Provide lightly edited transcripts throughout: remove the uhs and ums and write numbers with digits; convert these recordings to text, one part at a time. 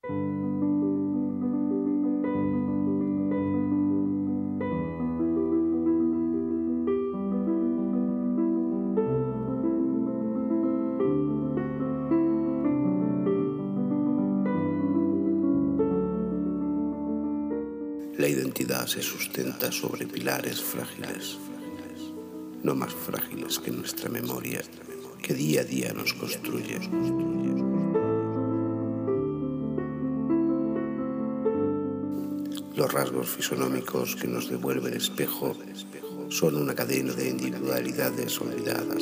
La identidad se sustenta sobre pilares frágiles, no más frágiles que nuestra memoria, que día a día nos construye. Los rasgos fisonómicos que nos devuelve el espejo son una cadena de individualidades olvidadas.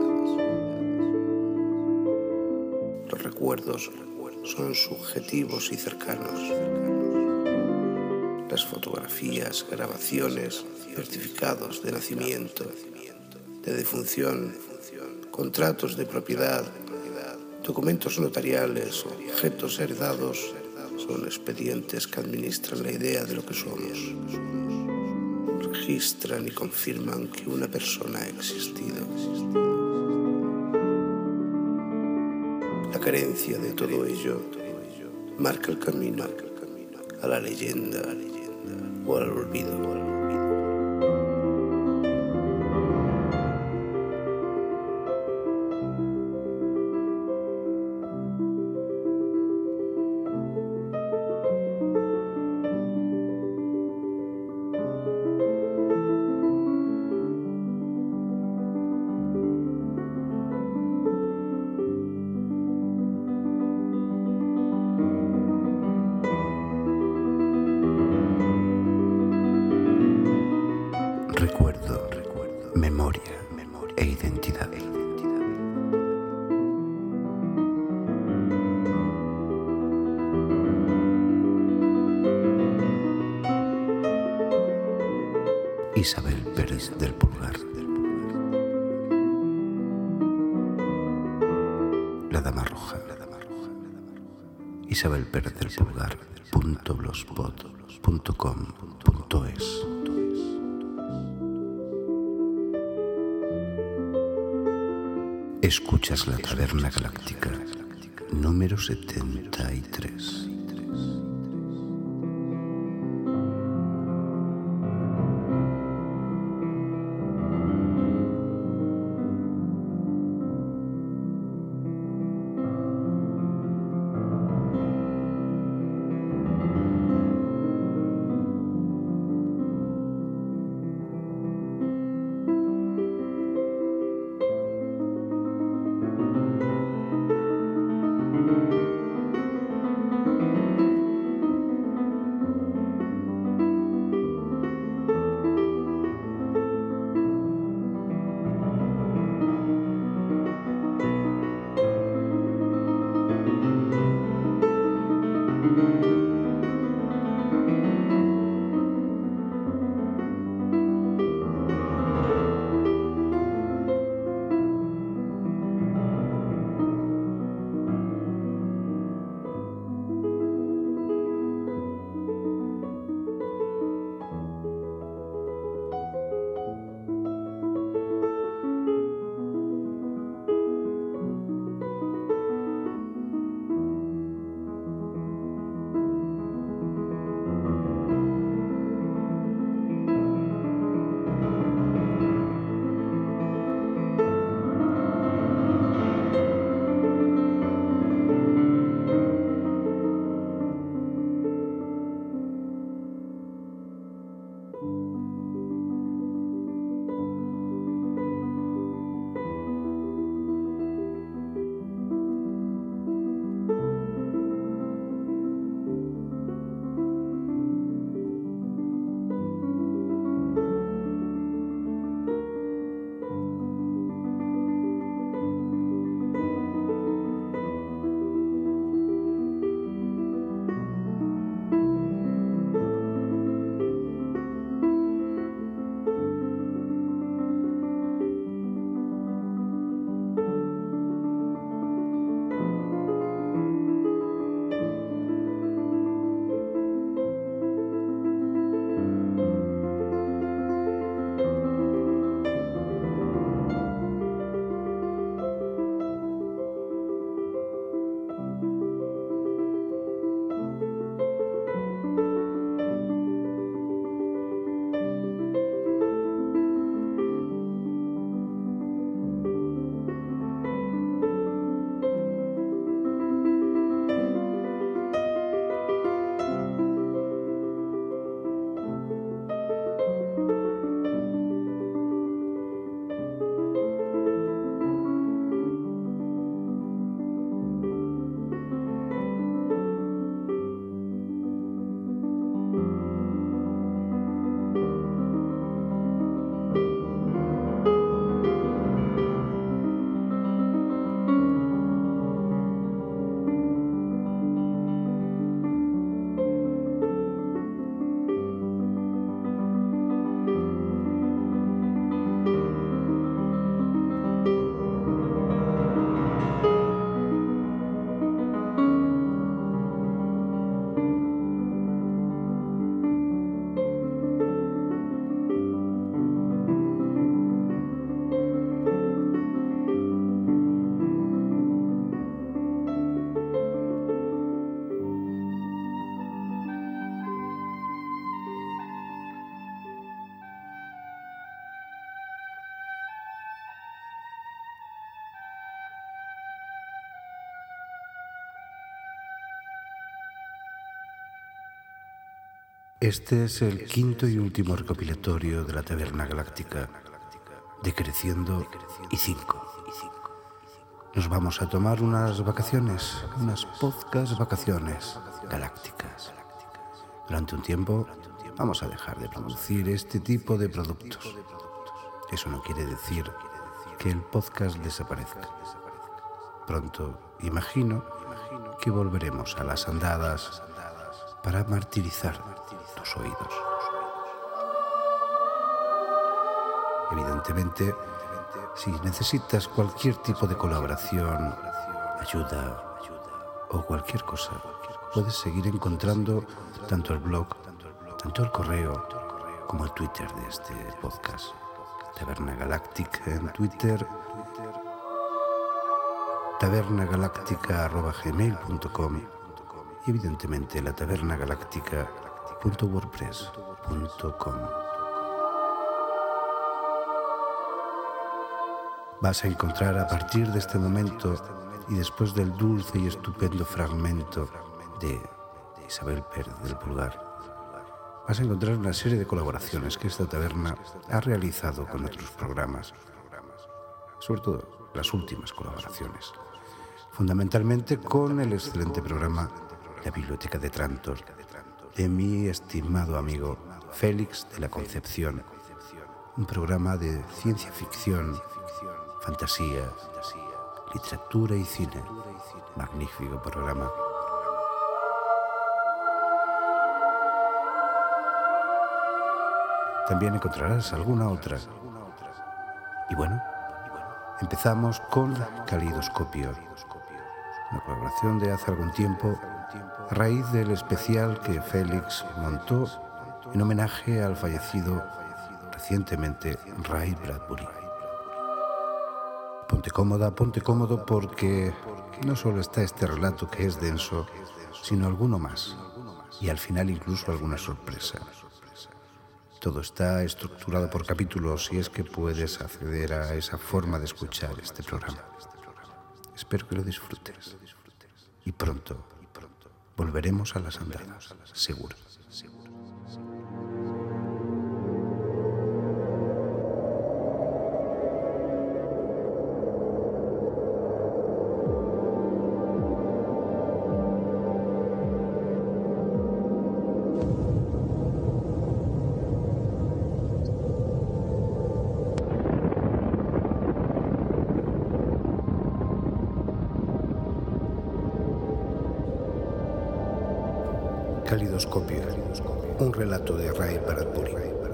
Los recuerdos son subjetivos y cercanos. Las fotografías, grabaciones, certificados de nacimiento, de defunción, contratos de propiedad, documentos notariales, objetos heredados, son expedientes que administran la idea de lo que somos. Registran y confirman que una persona ha existido. La carencia de todo ello marca el camino a la leyenda o al olvido. Recuerdo, memoria e identidad. Isabel Pérez del Pulgar. La Dama Roja. Isabel Pérez del Pulgar. .blogspot.com.es. Escuchas La Taberna Galáctica, número 73. Este es el quinto y último recopilatorio de la Taberna Galáctica, Decreciendo y 5. Nos vamos a tomar unas vacaciones, unas podcast vacaciones galácticas. Durante un tiempo vamos a dejar de producir este tipo de productos. Eso no quiere decir que el podcast desaparezca. Pronto, imagino, que volveremos a las andadas para martirizar tus oídos. Evidentemente, si necesitas cualquier tipo de colaboración, ayuda o cualquier cosa, puedes seguir encontrando tanto el blog, tanto el correo, como el Twitter de este podcast. Taberna Galactic en Twitter, tabernagalactica@gmail.com y evidentemente la tabernagalactica.wordpress.com. Vas a encontrar a partir de este momento y después del dulce y estupendo fragmento de Isabel Pérez del Pulgar, vas a encontrar una serie de colaboraciones que esta taberna ha realizado con otros programas, sobre todo las últimas colaboraciones, fundamentalmente con el excelente programa La Biblioteca de Trantor, de mi estimado amigo Félix de la Concepción, un programa de ciencia ficción, fantasía, literatura y cine. Magnífico programa. También encontrarás alguna otra. Y bueno, empezamos con Calidoscopio, una colaboración de hace algún tiempo a raíz del especial que Félix montó en homenaje al fallecido recientemente Ray Bradbury. Ponte cómodo porque no solo está este relato que es denso, sino alguno más, y al final incluso alguna sorpresa. Todo está estructurado por capítulos y es que puedes acceder a esa forma de escuchar este programa. Espero que lo disfrutes. Y pronto volveremos a las andadas, seguro. Calidoscopio, un relato de Ray Bradbury.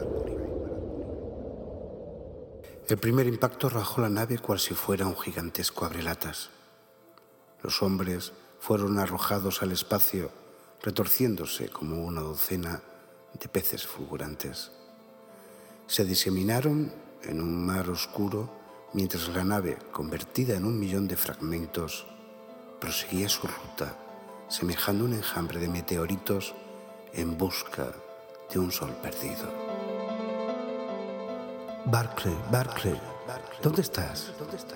El primer impacto rajó la nave cual si fuera un gigantesco abrelatas. Los hombres fueron arrojados al espacio, retorciéndose como una docena de peces fulgurantes. Se diseminaron en un mar oscuro mientras la nave, convertida en 1.000.000 de fragmentos, proseguía su ruta, semejando un enjambre de meteoritos en busca de un sol perdido. Barclay, ¿dónde estás?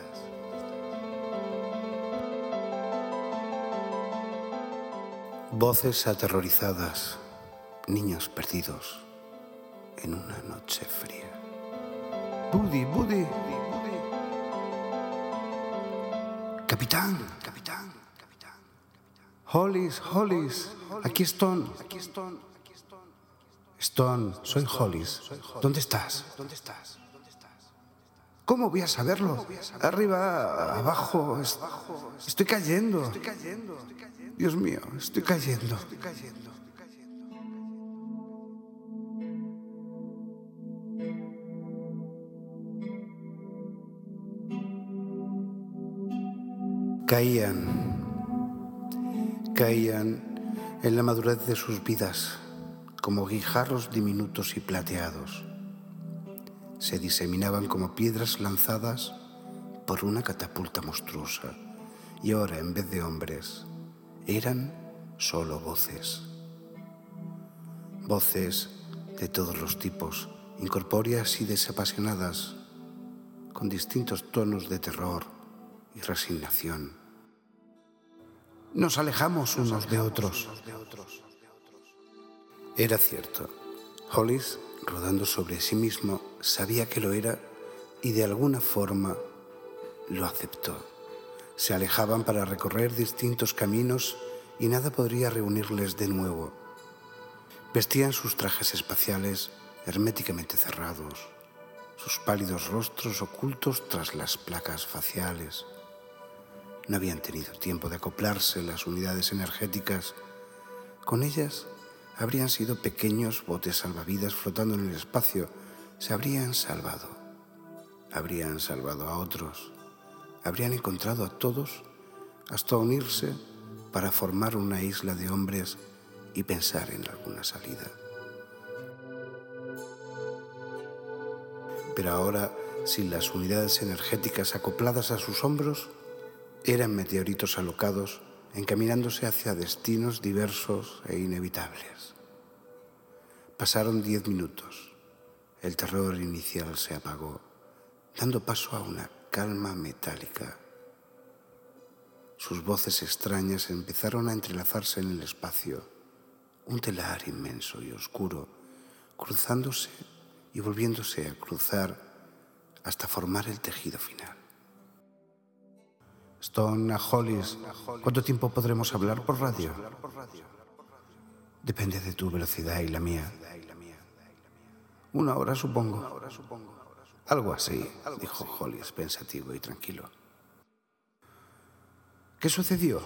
Voces aterrorizadas, niños perdidos en una noche fría. Buddy. Capitán. Hollis, aquí Stone. Stone, soy Hollis. ¿Dónde estás? ¿Cómo voy a saberlo? Arriba, abajo, estoy cayendo. Dios mío, estoy cayendo. Caían en la madurez de sus vidas como guijarros diminutos y plateados. Se diseminaban como piedras lanzadas por una catapulta monstruosa y ahora, en vez de hombres, eran solo voces. Voces de todos los tipos, incorpóreas y desapasionadas, con distintos tonos de terror y resignación. Nos alejamos unos de otros. Era cierto. Hollis, rodando sobre sí mismo, sabía que lo era y de alguna forma lo aceptó. Se alejaban para recorrer distintos caminos y nada podría reunirles de nuevo. Vestían sus trajes espaciales herméticamente cerrados, sus pálidos rostros ocultos tras las placas faciales. No habían tenido tiempo de acoplarse las unidades energéticas. Con ellas habrían sido pequeños botes salvavidas flotando en el espacio. Se habrían salvado a otros, habrían encontrado a todos hasta unirse para formar una isla de hombres y pensar en alguna salida. Pero ahora, sin las unidades energéticas acopladas a sus hombros, eran meteoritos alocados encaminándose hacia destinos diversos e inevitables. Pasaron 10 minutos. El terror inicial se apagó, dando paso a una calma metálica. Sus voces extrañas empezaron a entrelazarse en el espacio, un telar inmenso y oscuro, cruzándose y volviéndose a cruzar hasta formar el tejido final. Stone, a Hollis, ¿cuánto tiempo podremos hablar por radio? Depende de tu velocidad y la mía. 1 hora, supongo. Algo así, dijo Hollis, pensativo y tranquilo. ¿Qué sucedió?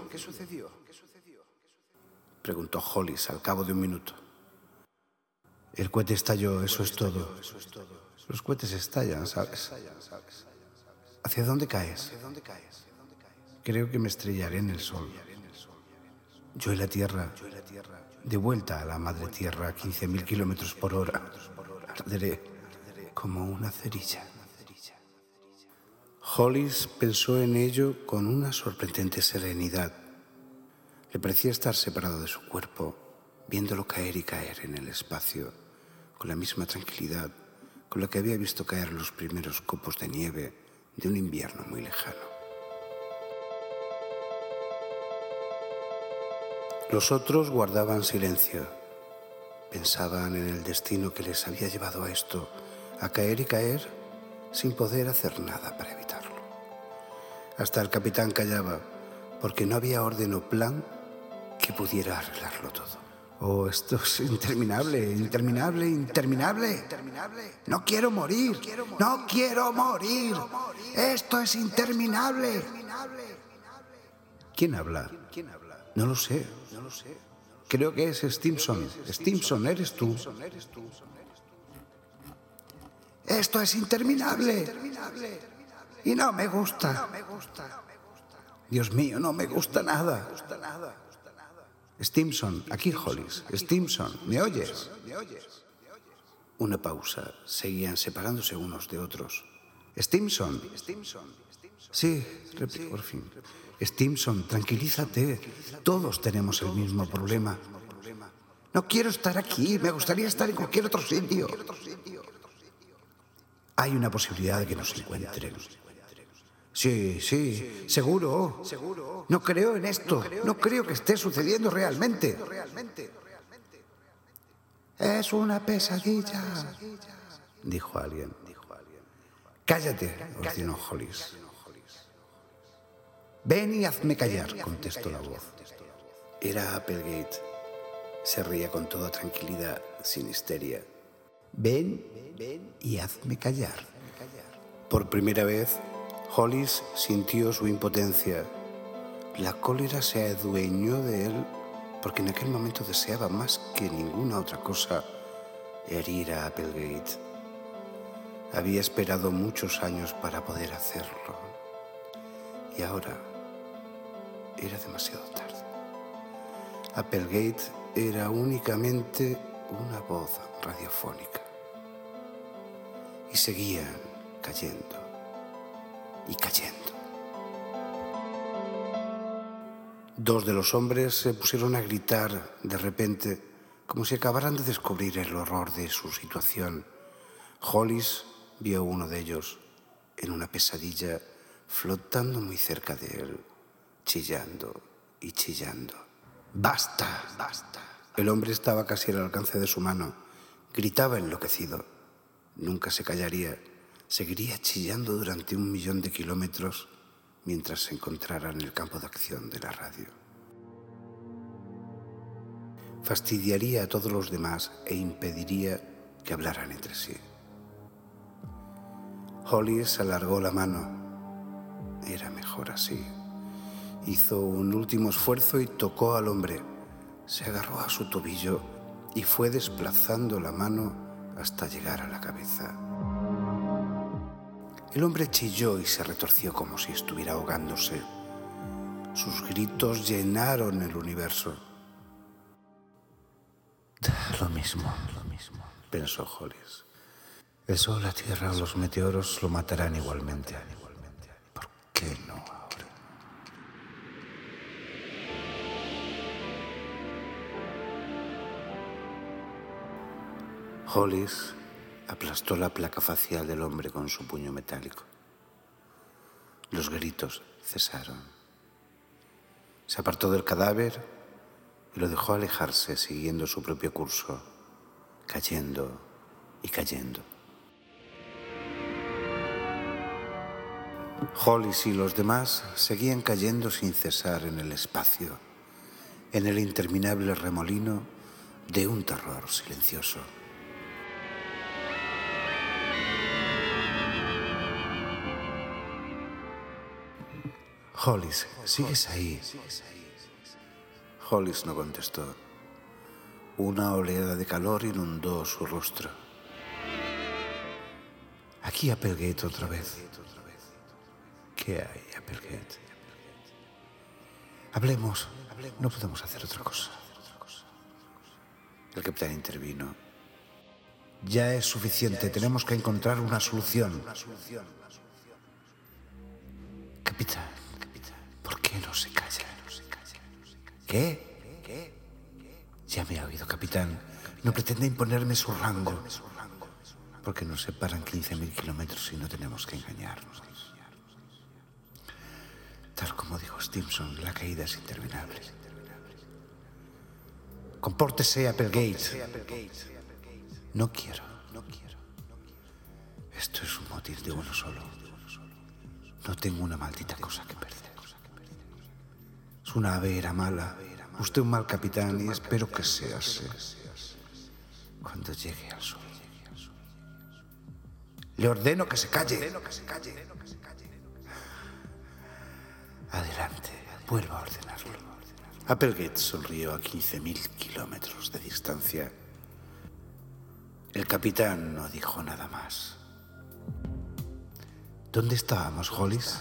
Preguntó Hollis al cabo de 1 minuto. El cohete estalló, eso es todo. Los cohetes estallan, ¿sabes? ¿Hacia dónde caes? Creo que me estrellaré en el sol. Yo en la Tierra, de vuelta a la madre Tierra a 15.000 kilómetros por hora. Arderé como una cerilla. Hollis pensó en ello con una sorprendente serenidad. Le parecía estar separado de su cuerpo, viéndolo caer y caer en el espacio, con la misma tranquilidad con la que había visto caer los primeros copos de nieve de un invierno muy lejano. Los otros guardaban silencio. Pensaban en el destino que les había llevado a esto, a caer y caer sin poder hacer nada para evitarlo. Hasta el capitán callaba, porque no había orden o plan que pudiera arreglarlo todo. Oh, esto es interminable. No quiero morir. Esto es interminable. ¿Quién habla? No lo sé. Creo que es Stimson. Stimson, ¿eres tú? Esto es interminable. Y no me gusta. Dios mío, no me gusta nada. Stimson, aquí Hollis. Stimson, ¿me oyes? Una pausa. Seguían separándose unos de otros. Stimson. Sí, replicó por fin. Stimson, tranquilízate. Todos tenemos el mismo problema. No quiero estar aquí. Me gustaría estar en cualquier otro sitio. Hay una posibilidad de que nos encuentren. Sí, seguro. No creo en esto. No creo que esté sucediendo realmente. Es una pesadilla, dijo alguien. Cállate, ordenó Hollis. Ven y hazme callar, contestó la voz. Era Applegate. Se reía con toda tranquilidad, sin histeria. Ven y hazme callar. Por primera vez, Hollis sintió su impotencia. La cólera se adueñó de él porque en aquel momento deseaba más que ninguna otra cosa herir a Applegate. Había esperado muchos años para poder hacerlo. Y ahora era demasiado tarde. Applegate era únicamente una voz radiofónica. Y seguían cayendo y cayendo. 2 de los hombres se pusieron a gritar de repente, como si acabaran de descubrir el horror de su situación. Hollis vio a uno de ellos en una pesadilla flotando muy cerca de él, chillando y chillando. ¡Basta! El hombre estaba casi al alcance de su mano. Gritaba enloquecido. Nunca se callaría. Seguiría chillando durante 1.000.000 de kilómetros mientras se encontrara en el campo de acción de la radio. Fastidiaría a todos los demás e impediría que hablaran entre sí. Hollis alargó la mano. Era mejor así. Hizo un último esfuerzo y tocó al hombre. Se agarró a su tobillo y fue desplazando la mano hasta llegar a la cabeza. El hombre chilló y se retorció como si estuviera ahogándose. Sus gritos llenaron el universo. Lo mismo, pensó Hollis. El sol, la tierra o los meteoros lo matarán igualmente. ¿Por qué no ahora? Hollis aplastó la placa facial del hombre con su puño metálico. Los gritos cesaron. Se apartó del cadáver y lo dejó alejarse siguiendo su propio curso, cayendo y cayendo. Hollis y los demás seguían cayendo sin cesar en el espacio, en el interminable remolino de un terror silencioso. Hollis, ¿sigues ahí? Hollis no contestó. Una oleada de calor inundó su rostro. Aquí Applegate otra vez. ¿Qué hay, Applegate? Hablemos. No podemos hacer otra cosa. El capitán intervino. Ya es suficiente. Tenemos que encontrar una solución. Capitán, ¿por qué no se calla? ¿Qué? Ya me ha oído, capitán. No pretende imponerme su rango. Porque nos separan 15.000 kilómetros y no tenemos que engañarnos. Tal como dijo Stimson, la caída es interminable. Compórtese, Applegate. No quiero. Esto es un motín de uno solo. No tengo una maldita cosa que perder. Su nave era mala. Usted un mal capitán y espero que sea así. Cuando llegue al sol. Le ordeno que se calle. Adelante, vuelva a ordenarlo. Applegate sonrió a 15.000 kilómetros de distancia. El capitán no dijo nada más. ¿Dónde estábamos, Hollis?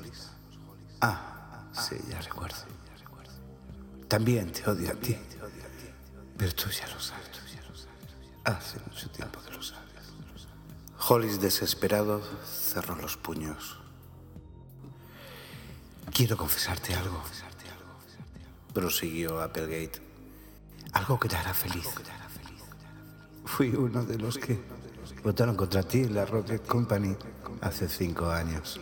Sí, ya recuerdo. También te odio a ti. Pero tú ya lo sabes. Hace mucho tiempo que lo sabes. Hollis, desesperado, cerró los puños. Quiero confesarte algo. Prosiguió Applegate. Algo que te hará feliz. Fui uno de los que votaron contra ti en la Rocket Company hace 5 años.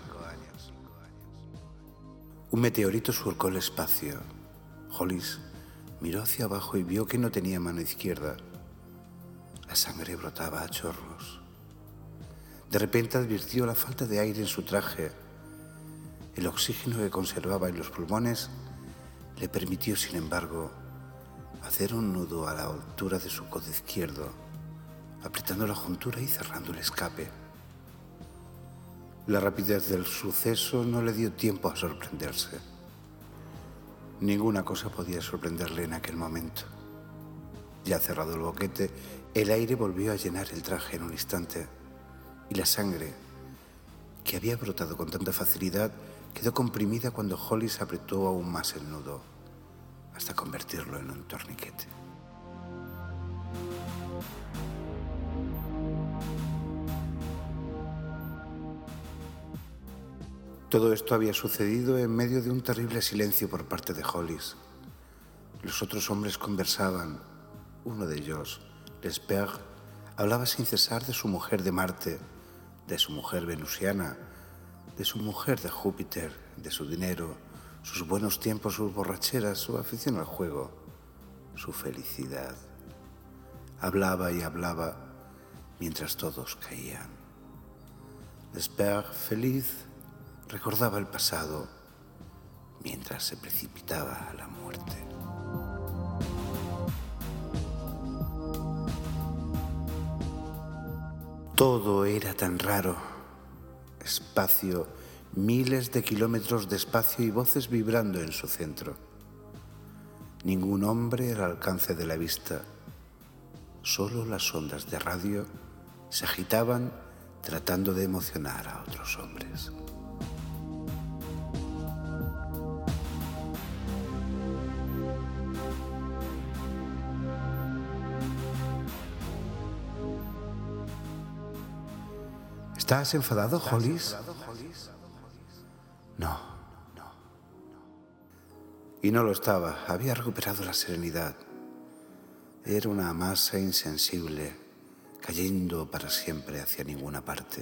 Un meteorito surcó el espacio. Hollis miró hacia abajo y vio que no tenía mano izquierda. La sangre brotaba a chorros. De repente advirtió la falta de aire en su traje. El oxígeno que conservaba en los pulmones le permitió, sin embargo, hacer un nudo a la altura de su codo izquierdo, apretando la juntura y cerrando el escape. La rapidez del suceso no le dio tiempo a sorprenderse. Ninguna cosa podía sorprenderle en aquel momento. Ya cerrado el boquete, el aire volvió a llenar el traje en un instante y la sangre, que había brotado con tanta facilidad, quedó comprimida cuando Hollis apretó aún más el nudo, hasta convertirlo en un torniquete. Todo esto había sucedido en medio de un terrible silencio por parte de Hollis. Los otros hombres conversaban. Uno de ellos, Lesperre, hablaba sin cesar de su mujer de Marte, de su mujer venusiana, de su mujer de Júpiter, de su dinero, sus buenos tiempos, sus borracheras, su afición al juego, su felicidad. Hablaba y hablaba mientras todos caían. Lesper, feliz, recordaba el pasado mientras se precipitaba a la muerte. Todo era tan raro. Espacio, miles de kilómetros de espacio y voces vibrando en su centro. Ningún hombre al alcance de la vista. Solo las ondas de radio se agitaban tratando de emocionar a otros hombres. ¿Estás enfadado, Hollis? No. Y no lo estaba. Había recuperado la serenidad. Era una masa insensible, cayendo para siempre hacia ninguna parte.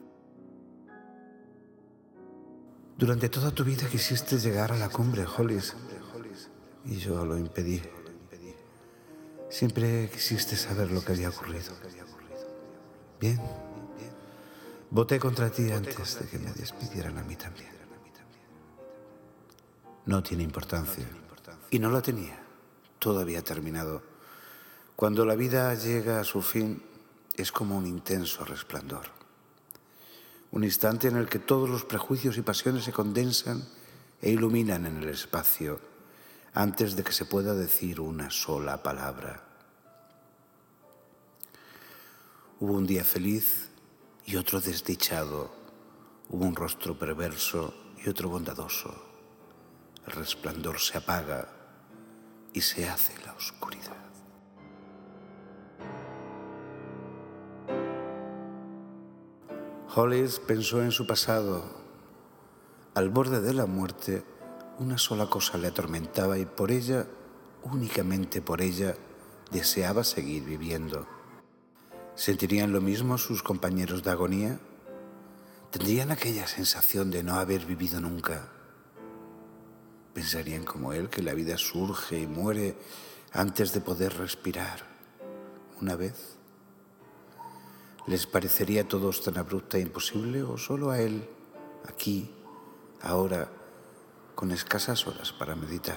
Durante toda tu vida quisiste llegar a la cumbre, Hollis, y yo lo impedí. Siempre quisiste saber lo que había ocurrido. Bien. Voté contra ti antes de que me despidieran a mí también. No tiene importancia. Y no la tenía. Todo había terminado. Cuando la vida llega a su fin, es como un intenso resplandor. Un instante en el que todos los prejuicios y pasiones se condensan e iluminan en el espacio, antes de que se pueda decir una sola palabra. Hubo un día feliz y otro desdichado. Hubo un rostro perverso y otro bondadoso. El resplandor se apaga y se hace la oscuridad. Hollis pensó en su pasado. Al borde de la muerte, una sola cosa le atormentaba y por ella, únicamente por ella, deseaba seguir viviendo. ¿Sentirían lo mismo sus compañeros de agonía? ¿Tendrían aquella sensación de no haber vivido nunca? ¿Pensarían como él que la vida surge y muere antes de poder respirar una vez? ¿Les parecería a todos tan abrupta e imposible o solo a él, aquí, ahora, con escasas horas para meditar?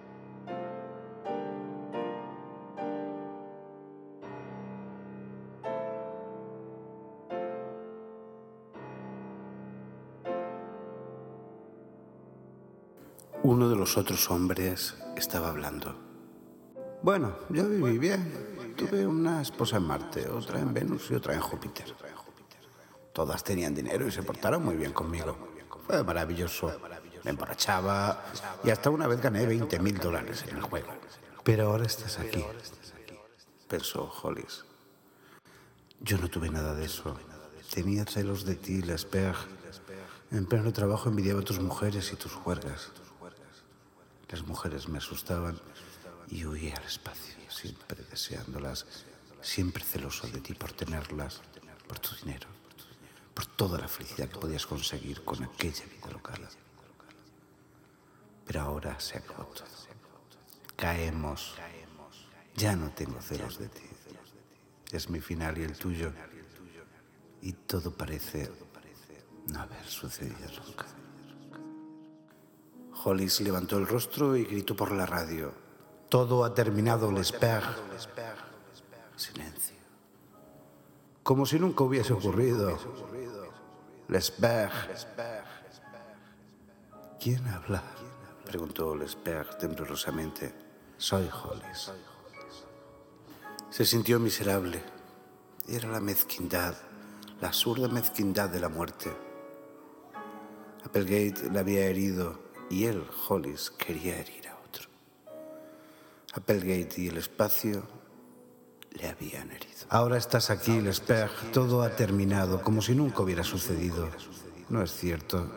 Uno de los otros hombres estaba hablando. Bueno, yo viví bien. Tuve una esposa en Marte, otra en Venus y otra en Júpiter. Todas tenían dinero y se portaron muy bien conmigo. Fue maravilloso. Me emborrachaba y hasta una vez gané $20,000 en el juego. Pero ahora estás aquí, pensó Hollis. Yo no tuve nada de eso. Tenía celos de ti, Lesper. En pleno trabajo envidiaba a tus mujeres y tus juergas. Las mujeres me asustaban y huía al espacio, siempre deseándolas, siempre celoso de ti por tenerlas, por tu dinero, por toda la felicidad que podías conseguir con aquella vida local. Pero ahora se acabó todo. Caemos. Ya no tengo celos de ti. Es mi final y el tuyo. Y todo parece no haber sucedido nunca. Hollis levantó el rostro y gritó por la radio. Todo ha terminado, Lesper. Silencio. Como si nunca hubiese ocurrido. Lesper. ¿Quién habla? Preguntó Lesper temblorosamente. Soy Hollis. Se sintió miserable. Era la mezquindad, la absurda mezquindad de la muerte. Applegate le había herido y él, Hollis, quería herir a otro. Applegate y el espacio le habían herido. Ahora estás aquí, Lesper. Todo ha terminado, como si nunca hubiera sucedido. No es cierto.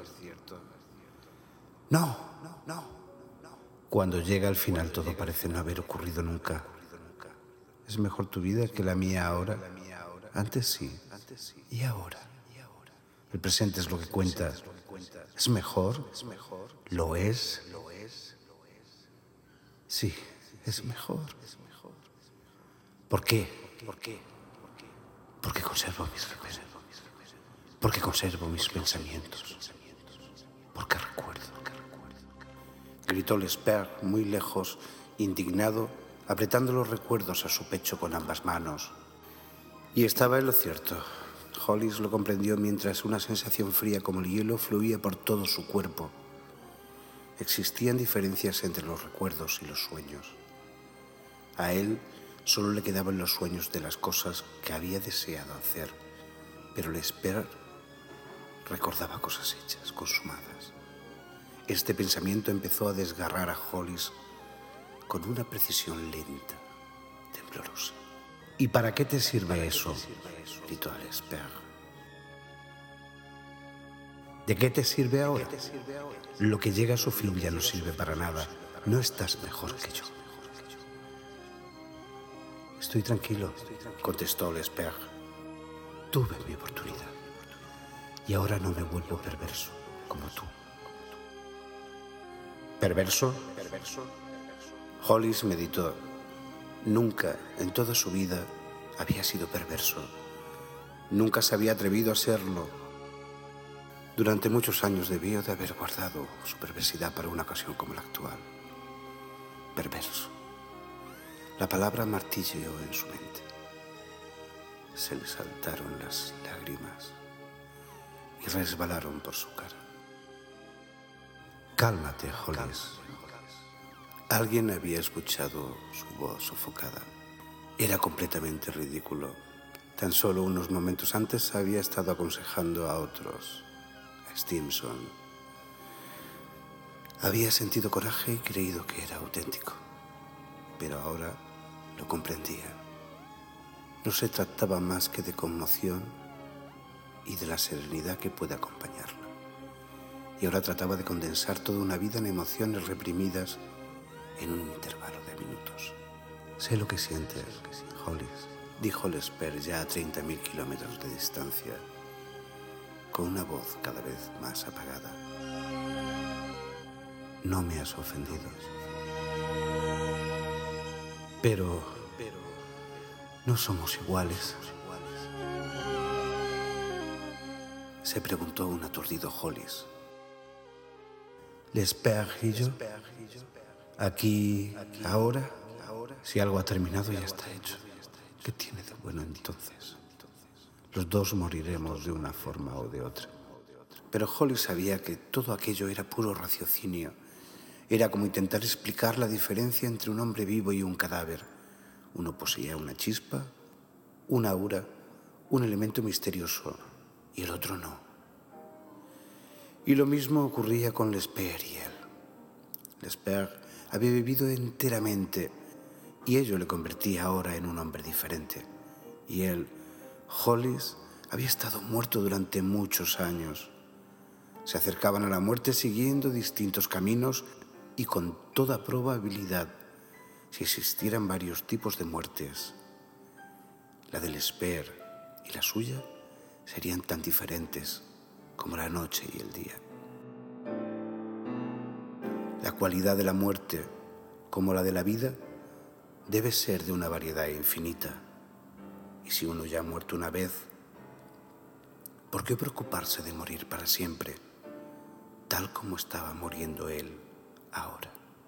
No. Cuando llega al final todo parece no haber ocurrido nunca. ¿Es mejor tu vida que la mía ahora? Antes sí. ¿Y ahora? El presente es lo que cuenta. ¿Es mejor? ¿Lo es? Sí, es mejor. ¿Por qué? Porque conservo mis recuerdos. Porque conservo mis pensamientos. Porque recuerdo. Gritó Lesper muy lejos, indignado, apretando los recuerdos a su pecho con ambas manos. Y estaba en lo cierto. Hollis lo comprendió mientras una sensación fría como el hielo fluía por todo su cuerpo. Existían diferencias entre los recuerdos y los sueños. A él solo le quedaban los sueños de las cosas que había deseado hacer, pero Lesper recordaba cosas hechas, consumadas. Este pensamiento empezó a desgarrar a Hollis con una precisión lenta, temblorosa. ¿Y para qué te sirve eso?, gritó a Lesper. ¿De qué te sirve ahora? Lo que llega a su fin ya no sirve para nada. No estás mejor que yo. Estoy tranquilo, contestó Lesper. Tuve mi oportunidad y ahora no me vuelvo perverso como tú. ¿Perverso? Hollis meditó. Nunca en toda su vida había sido perverso. Nunca se había atrevido a serlo. Durante muchos años debió de haber guardado su perversidad para una ocasión como la actual. Perverso. La palabra martilleó en su mente. Se le saltaron las lágrimas y resbalaron por su cara. Cálmate, Hollis. Alguien había escuchado su voz sofocada. Era completamente ridículo. Tan solo unos momentos antes había estado aconsejando a otros, a Stimson. Había sentido coraje y creído que era auténtico, pero ahora lo comprendía. No se trataba más que de conmoción y de la serenidad que puede acompañarla. Y ahora trataba de condensar toda una vida en emociones reprimidas en un intervalo de minutos. Sé lo que sientes, Hollis, dijo Lesper ya a 30.000 kilómetros de distancia, con una voz cada vez más apagada. No me has ofendido. Pero no somos iguales. Se preguntó un aturdido Hollis. Lesper y yo, aquí, ahora, si algo ha terminado ya está hecho. ¿Qué tiene de bueno entonces? Los dos moriremos de una forma o de otra. Pero Hollis sabía que todo aquello era puro raciocinio. Era como intentar explicar la diferencia entre un hombre vivo y un cadáver. Uno poseía una chispa, una aura, un elemento misterioso, y el otro no. Y lo mismo ocurría con Lesper y él. Lesper había vivido enteramente, y ello le convertía ahora en un hombre diferente. Y él, Hollis, había estado muerto durante muchos años. Se acercaban a la muerte siguiendo distintos caminos y con toda probabilidad, si existieran varios tipos de muertes, la de Lesper y la suya serían tan diferentes como la noche y el día. La cualidad de la muerte, como la de la vida, debe ser de una variedad infinita. Y si uno ya ha muerto una vez, ¿por qué preocuparse de morir para siempre, tal como estaba muriendo él ahora?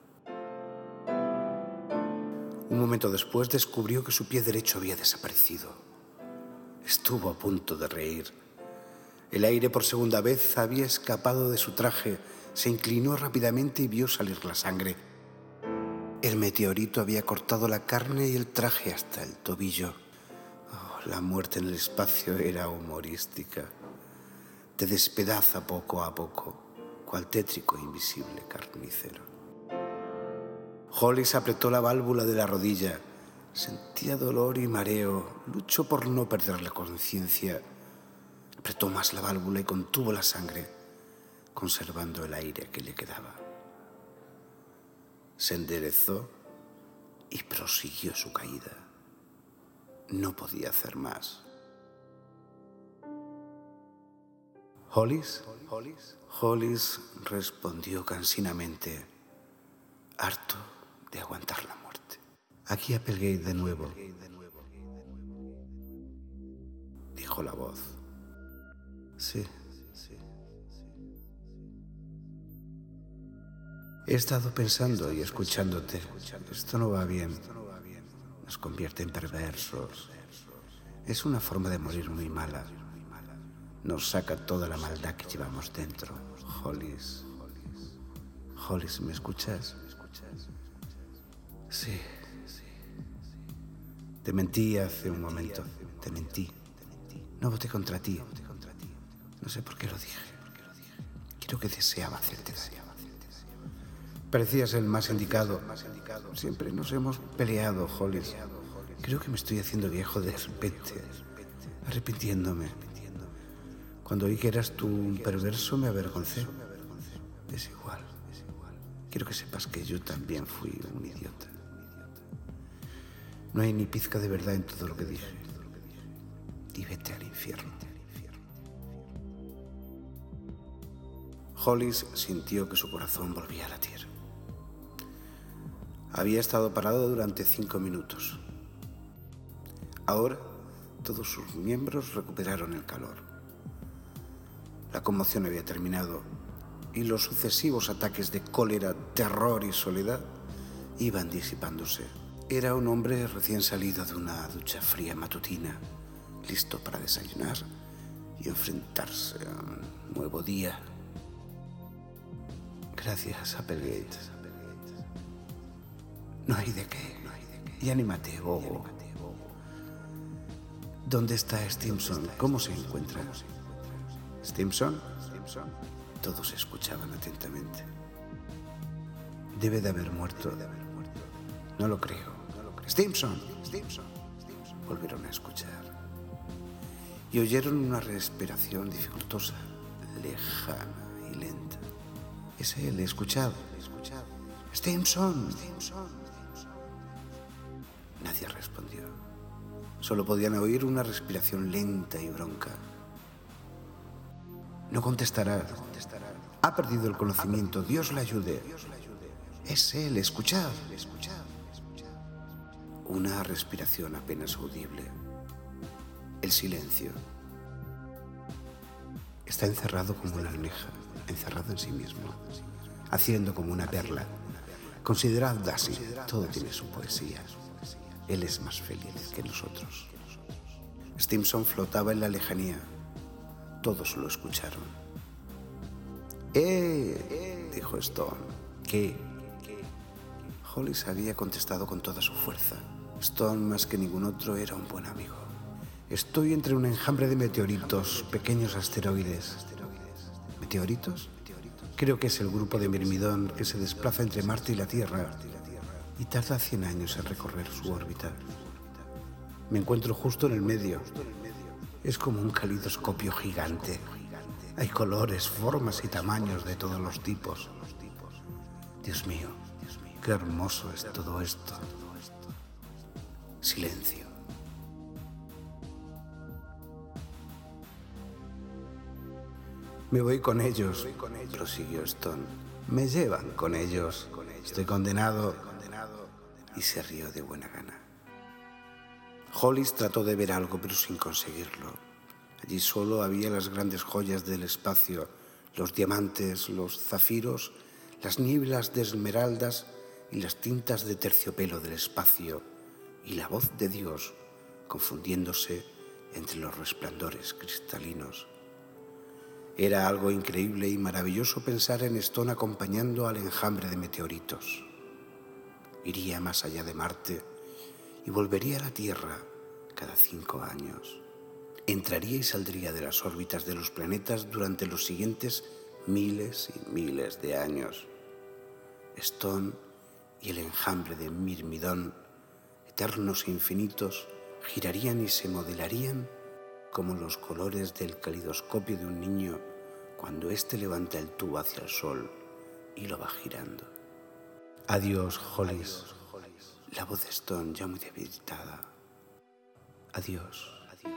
Un momento después descubrió que su pie derecho había desaparecido. Estuvo a punto de reír. El aire por segunda vez había escapado de su traje. Se inclinó rápidamente y vio salir la sangre. El meteorito había cortado la carne y el traje hasta el tobillo. Oh, la muerte en el espacio era humorística. Te despedaza poco a poco, cual tétrico e invisible carnicero. Hollis apretó la válvula de la rodilla. Sentía dolor y mareo. Luchó por no perder la conciencia. Apretó más la válvula y contuvo la sangre, conservando el aire que le quedaba. Se enderezó y prosiguió su caída. No podía hacer más. ¿Hollis? Hollis respondió cansinamente, harto de aguantar la muerte. Aquí Applegate de nuevo, dijo la voz. Sí. He estado pensando y escuchándote. Esto no va bien. Nos convierte en perversos. Es una forma de morir muy mala. Nos saca toda la maldad que llevamos dentro. Hollis. Hollis, ¿me escuchas? Sí. Te mentí hace un momento. Te mentí. No voté contra ti. No sé por qué lo dije. Creo que deseaba hacerte daño. Parecías el más indicado. Siempre nos hemos peleado, Hollis. Creo que me estoy haciendo viejo de repente, arrepintiéndome. Cuando oí que eras tú un perverso, me avergoncé. Es igual. Quiero que sepas que yo también fui un idiota. No hay ni pizca de verdad en todo lo que dije. Y vete al infierno. Hollis sintió que su corazón volvía a latir. Había estado parado durante 5 minutos. Ahora, todos sus miembros recuperaron el calor. La conmoción había terminado y los sucesivos ataques de cólera, terror y soledad iban disipándose. Era un hombre recién salido de una ducha fría matutina, listo para desayunar y enfrentarse a un nuevo día. Gracias, Applegate. No hay de qué. Y anímate, bobo. ¿Dónde está Stimson? ¿Cómo se encuentra? ¿Stimson? Todos escuchaban atentamente. Debe de haber muerto. No lo creo. ¡Stimson! Volvieron a escuchar. Y oyeron una respiración dificultosa, lejana y lenta. Es él, he escuchado. ¡Stimson! Nadie respondió. Solo podían oír una respiración lenta y bronca. No contestará. Ha perdido el conocimiento. Dios le ayude. Es él, escuchad. Una respiración apenas audible. El silencio. Está encerrado como una almeja, encerrado en sí mismo, haciendo como una perla. Considerad así, todo tiene su poesía. Él es más feliz que nosotros. Stimson flotaba en la lejanía. Todos lo escucharon. Dijo Stone. ¿Qué? Hollis había contestado con toda su fuerza. Stone, más que ningún otro, era un buen amigo. Estoy entre un enjambre de meteoritos, pequeños asteroides. ¿Meteoritos? Creo que es el grupo de Mirmidón que se desplaza entre Marte y la Tierra y tarda 100 años en recorrer su órbita. Me encuentro justo en el medio. Es como un calidoscopio gigante. Hay colores, formas y tamaños de todos los tipos. Dios mío, qué hermoso es todo esto. Silencio. Me voy con ellos, prosiguió Stone. Me llevan con ellos. Estoy condenado. Y se rió de buena gana. Hollis trató de ver algo, pero sin conseguirlo. Allí solo había las grandes joyas del espacio, los diamantes, los zafiros, las nieblas de esmeraldas y las tintas de terciopelo del espacio, y la voz de Dios confundiéndose entre los resplandores cristalinos. Era algo increíble y maravilloso pensar en Stone acompañando al enjambre de meteoritos. Iría más allá de Marte y volvería a la Tierra cada 5 años. Entraría y saldría de las órbitas de los planetas durante los siguientes miles y miles de años. Stone y el enjambre de Mirmidón, eternos e infinitos, girarían y se modelarían como los colores del calidoscopio de un niño cuando éste levanta el tubo hacia el sol y lo va girando. Adiós, Hollis. La voz de Stone ya muy debilitada. Adiós.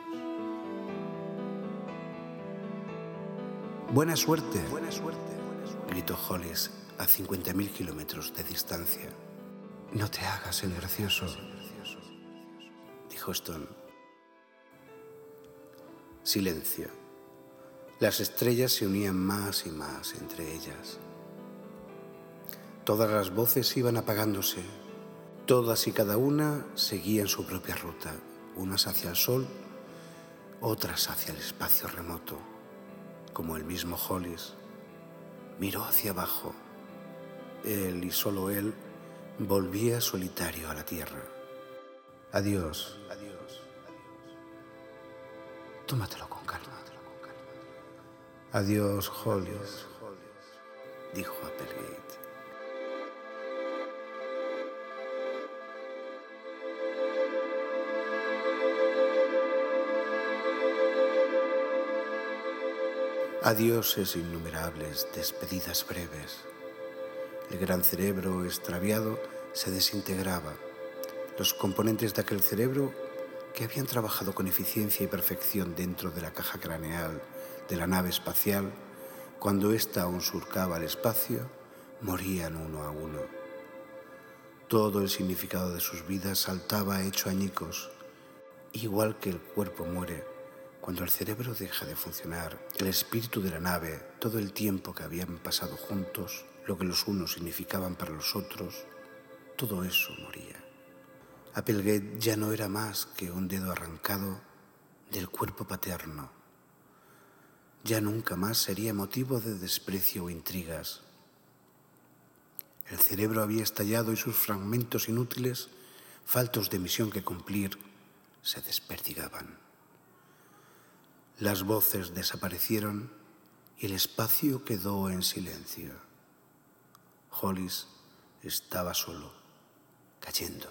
Buena suerte, gritó Hollis a 50.000 kilómetros de distancia. No te hagas el gracioso, dijo Stone. Silencio. Las estrellas se unían más y más entre ellas. Todas las voces iban apagándose. Todas y cada una seguían su propia ruta, unas hacia el sol, otras hacia el espacio remoto. Como el mismo Hollis miró hacia abajo. Él y solo él volvía solitario a la tierra. Adiós. Tómatelo con calma. Adiós, Hollis, dijo Applegate. Adioses innumerables, despedidas breves. El gran cerebro extraviado se desintegraba. Los componentes de aquel cerebro, que habían trabajado con eficiencia y perfección dentro de la caja craneal de la nave espacial, cuando ésta aún surcaba el espacio, morían uno a uno. Todo el significado de sus vidas saltaba hecho añicos, igual que el cuerpo muere. Cuando el cerebro deja de funcionar, el espíritu de la nave, todo el tiempo que habían pasado juntos, lo que los unos significaban para los otros, todo eso moría. Applegate ya no era más que un dedo arrancado del cuerpo paterno. Ya nunca más sería motivo de desprecio o intrigas. El cerebro había estallado y sus fragmentos inútiles, faltos de misión que cumplir, se desperdigaban. Las voces desaparecieron y el espacio quedó en silencio. Hollis estaba solo, cayendo.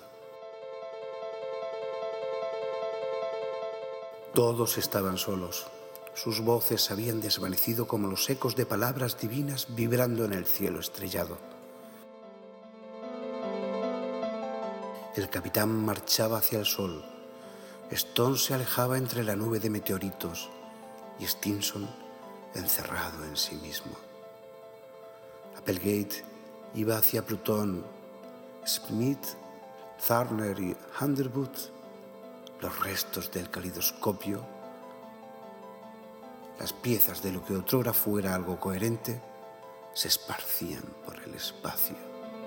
Todos estaban solos. Sus voces se habían desvanecido como los ecos de palabras divinas vibrando en el cielo estrellado. El capitán marchaba hacia el sol. Stone se alejaba entre la nube de meteoritos y Stinson encerrado en sí mismo. Applegate iba hacia Plutón. Smith, Turner y Underwood, los restos del calidoscopio, las piezas de lo que otrora fuera algo coherente, se esparcían por el espacio.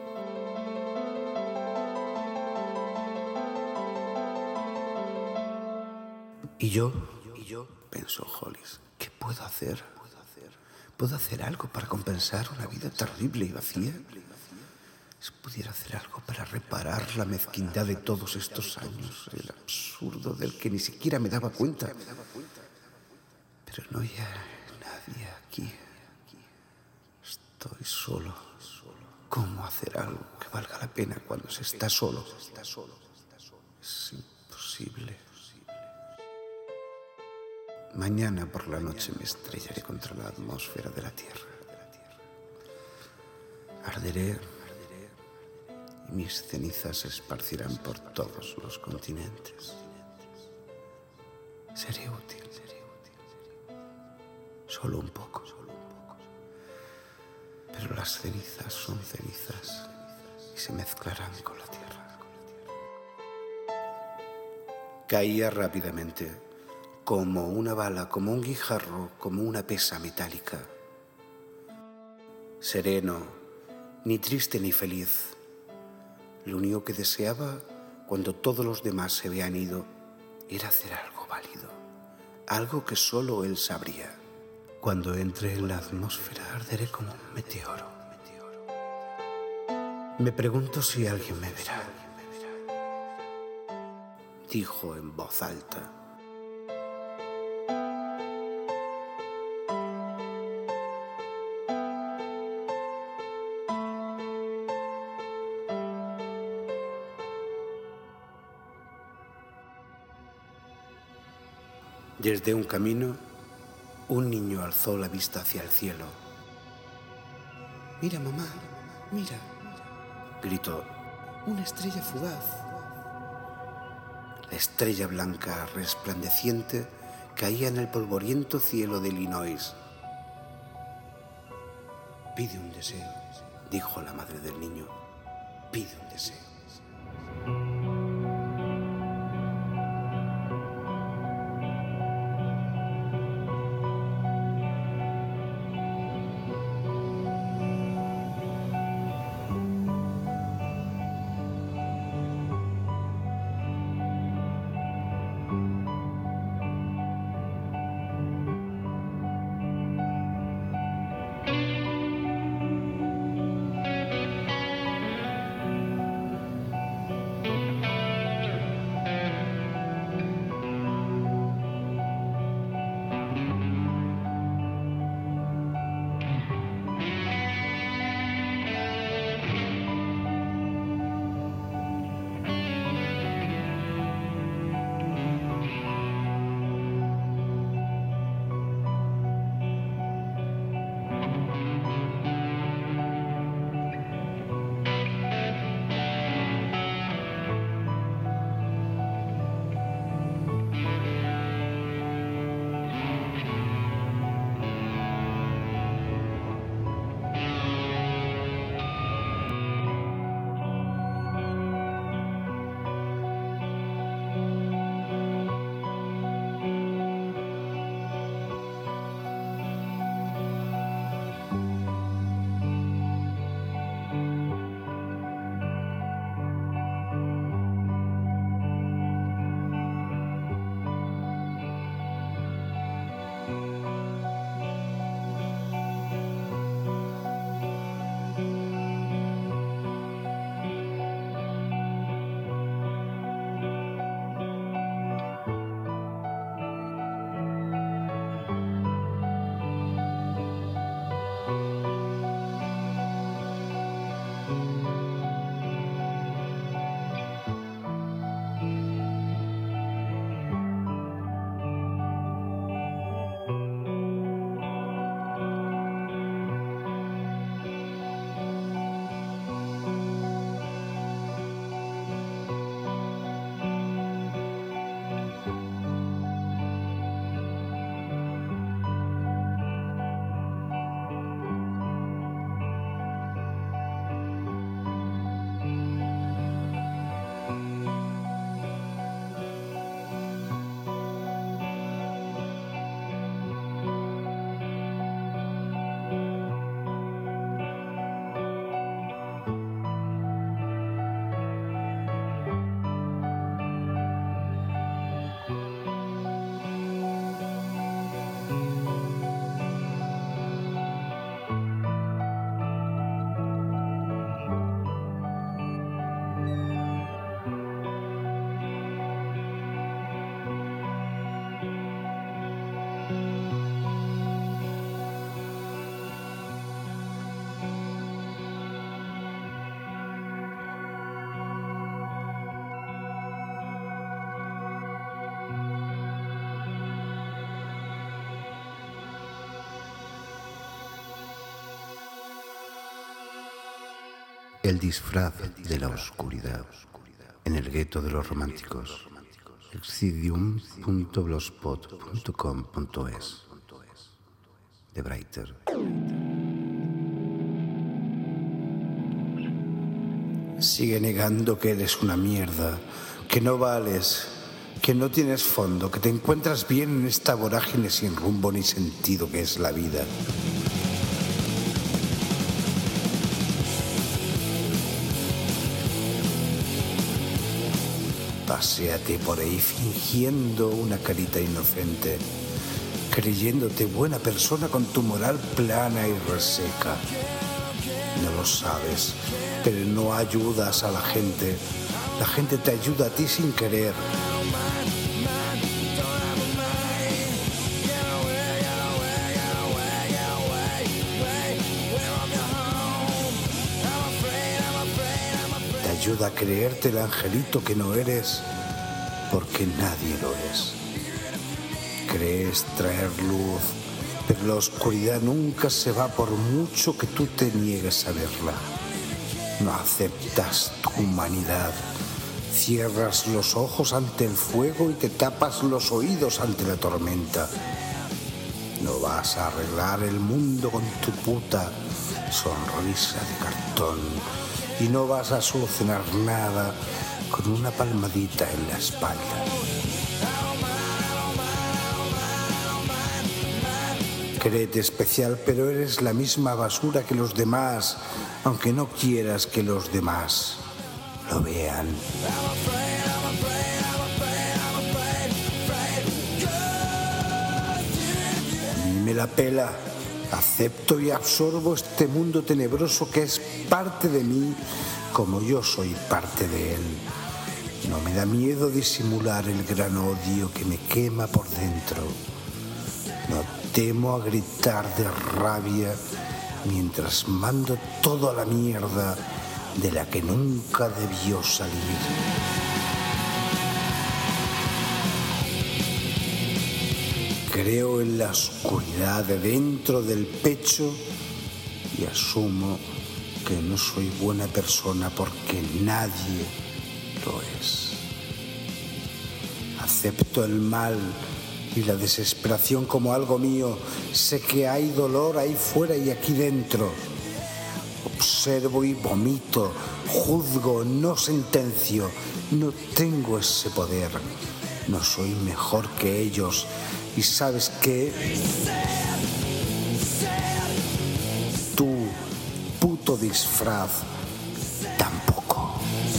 ¿Y yo? Pensó Hollis. ¿Qué puedo hacer? ¿Puedo hacer algo para compensar una vida terrible y vacía? Si pudiera hacer algo para reparar la mezquindad de todos estos años, el absurdo del que ni siquiera me daba cuenta. Pero no hay nadie aquí. Estoy solo. ¿Cómo hacer algo que valga la pena cuando se está solo? Es imposible. Mañana por la noche me estrellaré contra la atmósfera de la Tierra. Arderé y mis cenizas se esparcirán por todos los continentes. Seré útil. Solo un poco. Pero las cenizas son cenizas y se mezclarán con la tierra. Caía rápidamente, como una bala, como un guijarro, como una pesa metálica. Sereno, ni triste ni feliz. Lo único que deseaba, cuando todos los demás se habían ido, era hacer algo válido, algo que solo él sabría. Cuando entre en la atmósfera arderé como un meteoro. Me pregunto si alguien me verá, dijo en voz alta. Desde un camino, un niño alzó la vista hacia el cielo. «Mira, mamá, mira», gritó. «Una estrella fugaz». La estrella blanca resplandeciente caía en el polvoriento cielo de Illinois. «Pide un deseo», dijo la madre del niño. «Pide un deseo». El disfraz de la oscuridad en el gueto de los románticos. Excidium.blogspot.com.es de Breiter. Sigue negando que eres una mierda, que no vales, que no tienes fondo, que te encuentras bien en esta vorágine sin rumbo ni sentido que es la vida. Paséate por ahí fingiendo una carita inocente, creyéndote buena persona con tu moral plana y reseca. No lo sabes, pero no ayudas a la gente. La gente te ayuda a ti sin querer. Te ayuda a creerte el angelito que no eres, porque nadie lo es. Crees traer luz, pero la oscuridad nunca se va por mucho que tú te niegues a verla. No aceptas tu humanidad. Cierras los ojos ante el fuego y te tapas los oídos ante la tormenta. No vas a arreglar el mundo con tu puta sonrisa de cartón y no vas a solucionar nada con una palmadita en la espalda. Créete especial, pero eres la misma basura que los demás, aunque no quieras que los demás lo vean. Me la pela. Acepto y absorbo este mundo tenebroso que es parte de mí, como yo soy parte de él. No me da miedo disimular el gran odio que me quema por dentro. No temo a gritar de rabia mientras mando todo a la mierda de la que nunca debió salir. Creo en la oscuridad de dentro del pecho y asumo que no soy buena persona porque nadie lo es. Acepto el mal y la desesperación como algo mío. Sé que hay dolor ahí fuera y aquí dentro. Observo y vomito, juzgo, no sentencio. No tengo ese poder. No soy mejor que ellos. ¿Y sabes qué? Tu puto disfraz tampoco.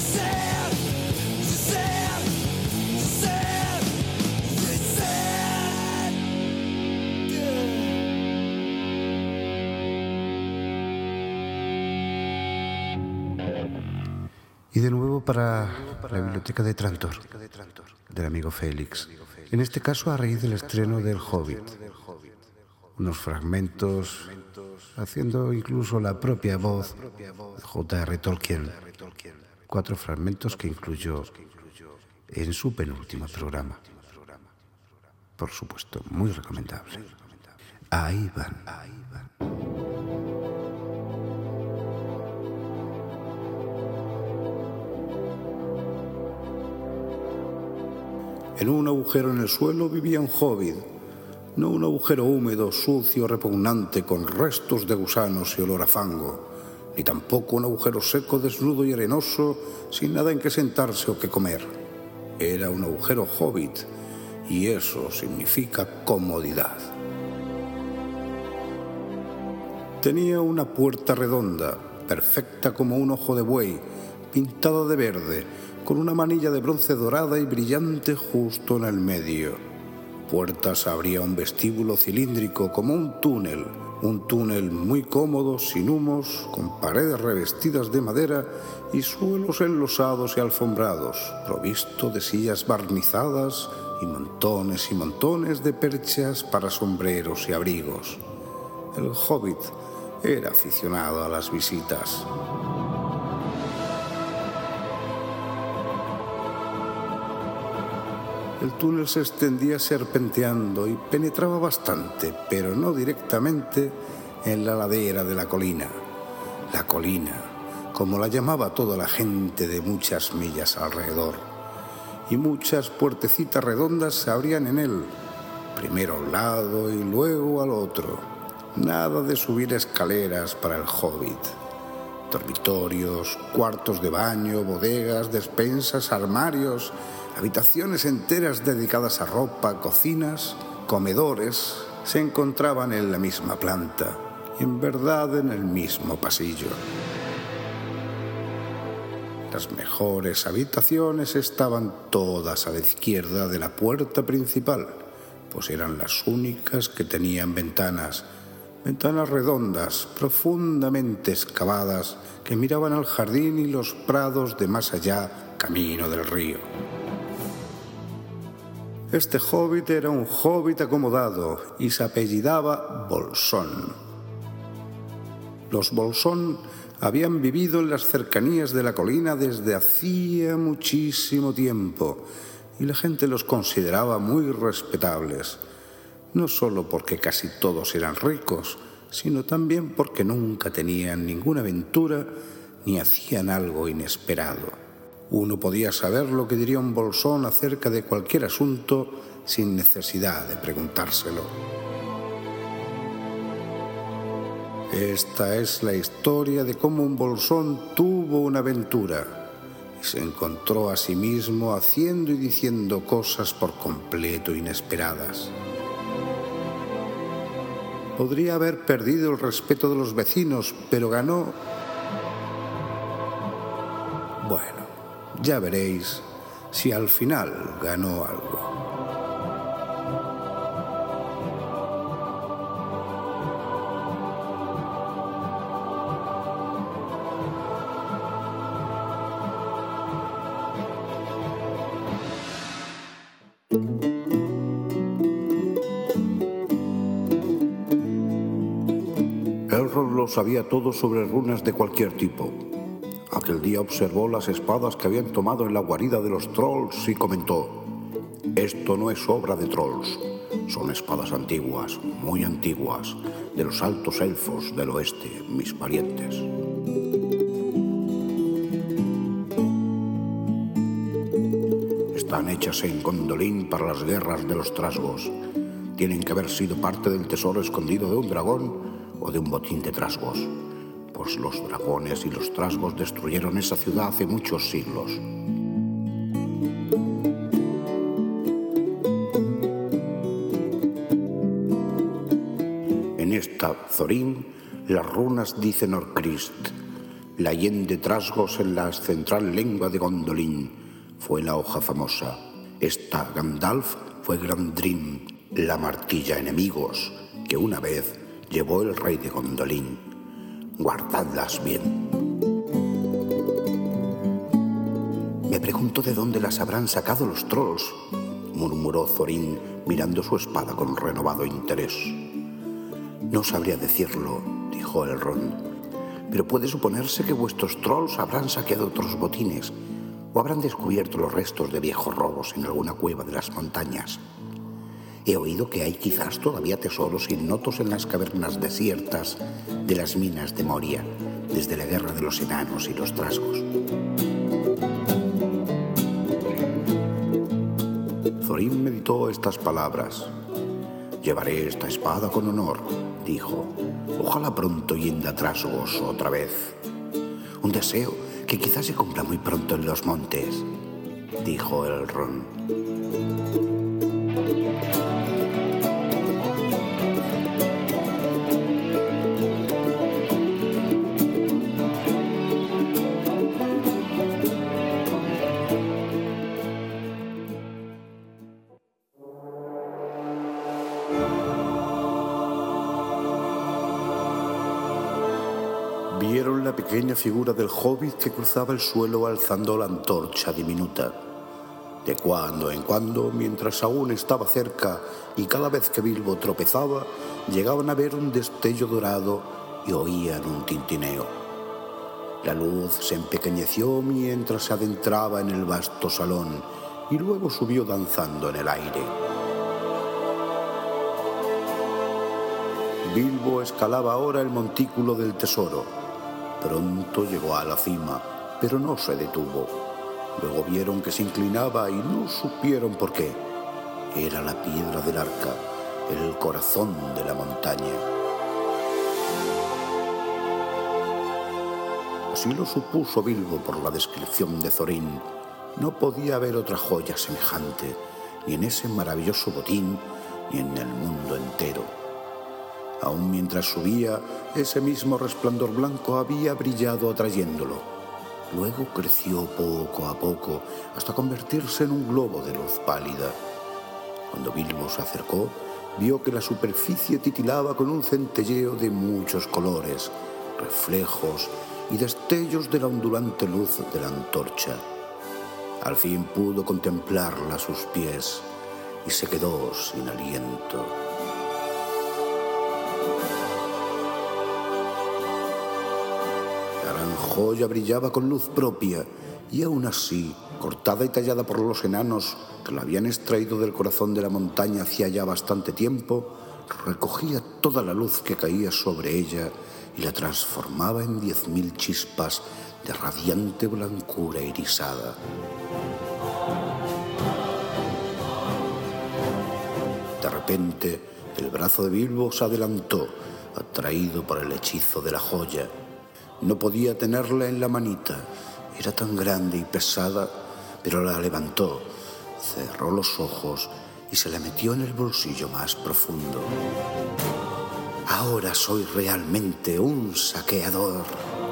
Y de nuevo para la biblioteca de Trantor, del amigo Félix. En este caso a raíz del estreno del Hobbit. Unos fragmentos, haciendo incluso la propia voz de J.R. Tolkien. 4 fragmentos que incluyó en su penúltimo programa. Por supuesto, muy recomendable. Ahí van. En un agujero en el suelo vivía un hobbit, no un agujero húmedo, sucio, repugnante, con restos de gusanos y olor a fango, ni tampoco un agujero seco, desnudo y arenoso, sin nada en que sentarse o que comer. Era un agujero hobbit, y eso significa comodidad. Tenía una puerta redonda, perfecta como un ojo de buey, pintada de verde, con una manilla de bronce dorada y brillante justo en el medio. Puerta se abría un vestíbulo cilíndrico como un túnel muy cómodo, sin humos, con paredes revestidas de madera y suelos enlosados y alfombrados, provisto de sillas barnizadas y montones de perchas para sombreros y abrigos. El hobbit era aficionado a las visitas. El túnel se extendía serpenteando y penetraba bastante, pero no directamente, en la ladera de la colina. La colina, como la llamaba toda la gente de muchas millas alrededor. Y muchas puertecitas redondas se abrían en él, primero a un lado y luego al otro. Nada de subir escaleras para el hobbit. Dormitorios, cuartos de baño, bodegas, despensas, armarios, habitaciones enteras dedicadas a ropa, cocinas, comedores, se encontraban en la misma planta y en verdad en el mismo pasillo. Las mejores habitaciones estaban todas a la izquierda de la puerta principal, pues eran las únicas que tenían ventanas redondas, profundamente excavadas, que miraban al jardín y los prados de más allá, camino del río. Este hobbit era un hobbit acomodado y se apellidaba Bolsón. Los Bolsón habían vivido en las cercanías de la colina desde hacía muchísimo tiempo y la gente los consideraba muy respetables, no solo porque casi todos eran ricos, sino también porque nunca tenían ninguna aventura ni hacían algo inesperado. Uno podía saber lo que diría un Bolsón acerca de cualquier asunto sin necesidad de preguntárselo. Esta es la historia de cómo un Bolsón tuvo una aventura y se encontró a sí mismo haciendo y diciendo cosas por completo inesperadas. Podría haber perdido el respeto de los vecinos, pero ganó. Bueno, ya veréis si al final ganó algo. Elrond lo sabía todo sobre runas de cualquier tipo. Aquel día observó las espadas que habían tomado en la guarida de los trolls y comentó: «Esto no es obra de trolls, son espadas antiguas, muy antiguas, de los altos elfos del oeste, mis parientes». Están hechas en Gondolin para las guerras de los trasgos. Tienen que haber sido parte del tesoro escondido de un dragón o de un botín de trasgos, pues los dragones y los trasgos destruyeron esa ciudad hace muchos siglos. En esta Thorin, las runas dicen Orcrist, la yen de trasgos en la central lengua de Gondolin fue la hoja famosa. Esta Gandalf fue Grandrim, la martilla enemigos, que una vez llevó el rey de Gondolin. Guardadlas bien. Me pregunto de dónde las habrán sacado los trolls, murmuró Thorin mirando su espada con renovado interés. No sabría decirlo, dijo Elrond, pero puede suponerse que vuestros trolls habrán saqueado otros botines o habrán descubierto los restos de viejos robos en alguna cueva de las montañas. He oído que hay quizás todavía tesoros ignotos en las cavernas desiertas de las minas de Moria, desde la guerra de los enanos y los trasgos. Thorin meditó estas palabras. «Llevaré esta espada con honor», dijo. «Ojalá pronto yenda trasgos otra vez. Un deseo que quizás se cumpla muy pronto en los montes», dijo Elrond. Vieron la pequeña figura del hobbit que cruzaba el suelo alzando la antorcha diminuta. De cuando en cuando, mientras aún estaba cerca y cada vez que Bilbo tropezaba, llegaban a ver un destello dorado y oían un tintineo. La luz se empequeñeció mientras se adentraba en el vasto salón y luego subió danzando en el aire. Bilbo escalaba ahora el montículo del tesoro. Pronto llegó a la cima, pero no se detuvo. Luego vieron que se inclinaba y no supieron por qué. Era la piedra del arca, el corazón de la montaña. Así lo supuso Bilbo por la descripción de Thorin. No podía haber otra joya semejante, ni en ese maravilloso botín, ni en el mundo entero. Aún mientras subía, ese mismo resplandor blanco había brillado atrayéndolo. Luego creció poco a poco hasta convertirse en un globo de luz pálida. Cuando Bilbo se acercó, vio que la superficie titilaba con un centelleo de muchos colores, reflejos y destellos de la ondulante luz de la antorcha. Al fin pudo contemplarla a sus pies y se quedó sin aliento. La gran joya brillaba con luz propia y aún así, cortada y tallada por los enanos que la habían extraído del corazón de la montaña hacía ya bastante tiempo, recogía toda la luz que caía sobre ella y la transformaba en 10.000 chispas de radiante blancura irisada. De repente, el brazo de Bilbo se adelantó, atraído por el hechizo de la joya. No podía tenerla en la manita, era tan grande y pesada, pero la levantó, cerró los ojos y se la metió en el bolsillo más profundo. Ahora soy realmente un saqueador.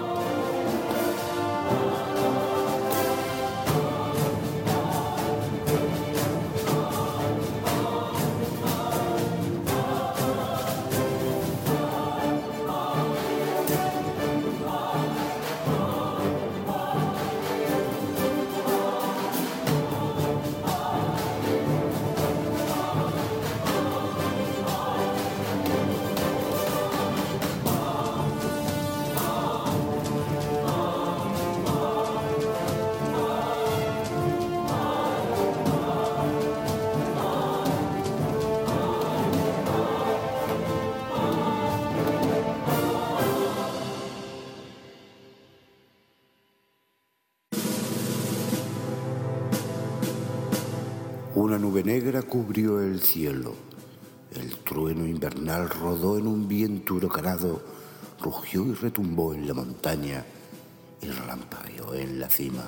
Una nube negra cubrió el cielo. El trueno invernal rodó en un viento huracanado, rugió y retumbó en la montaña y relampagueó en la cima.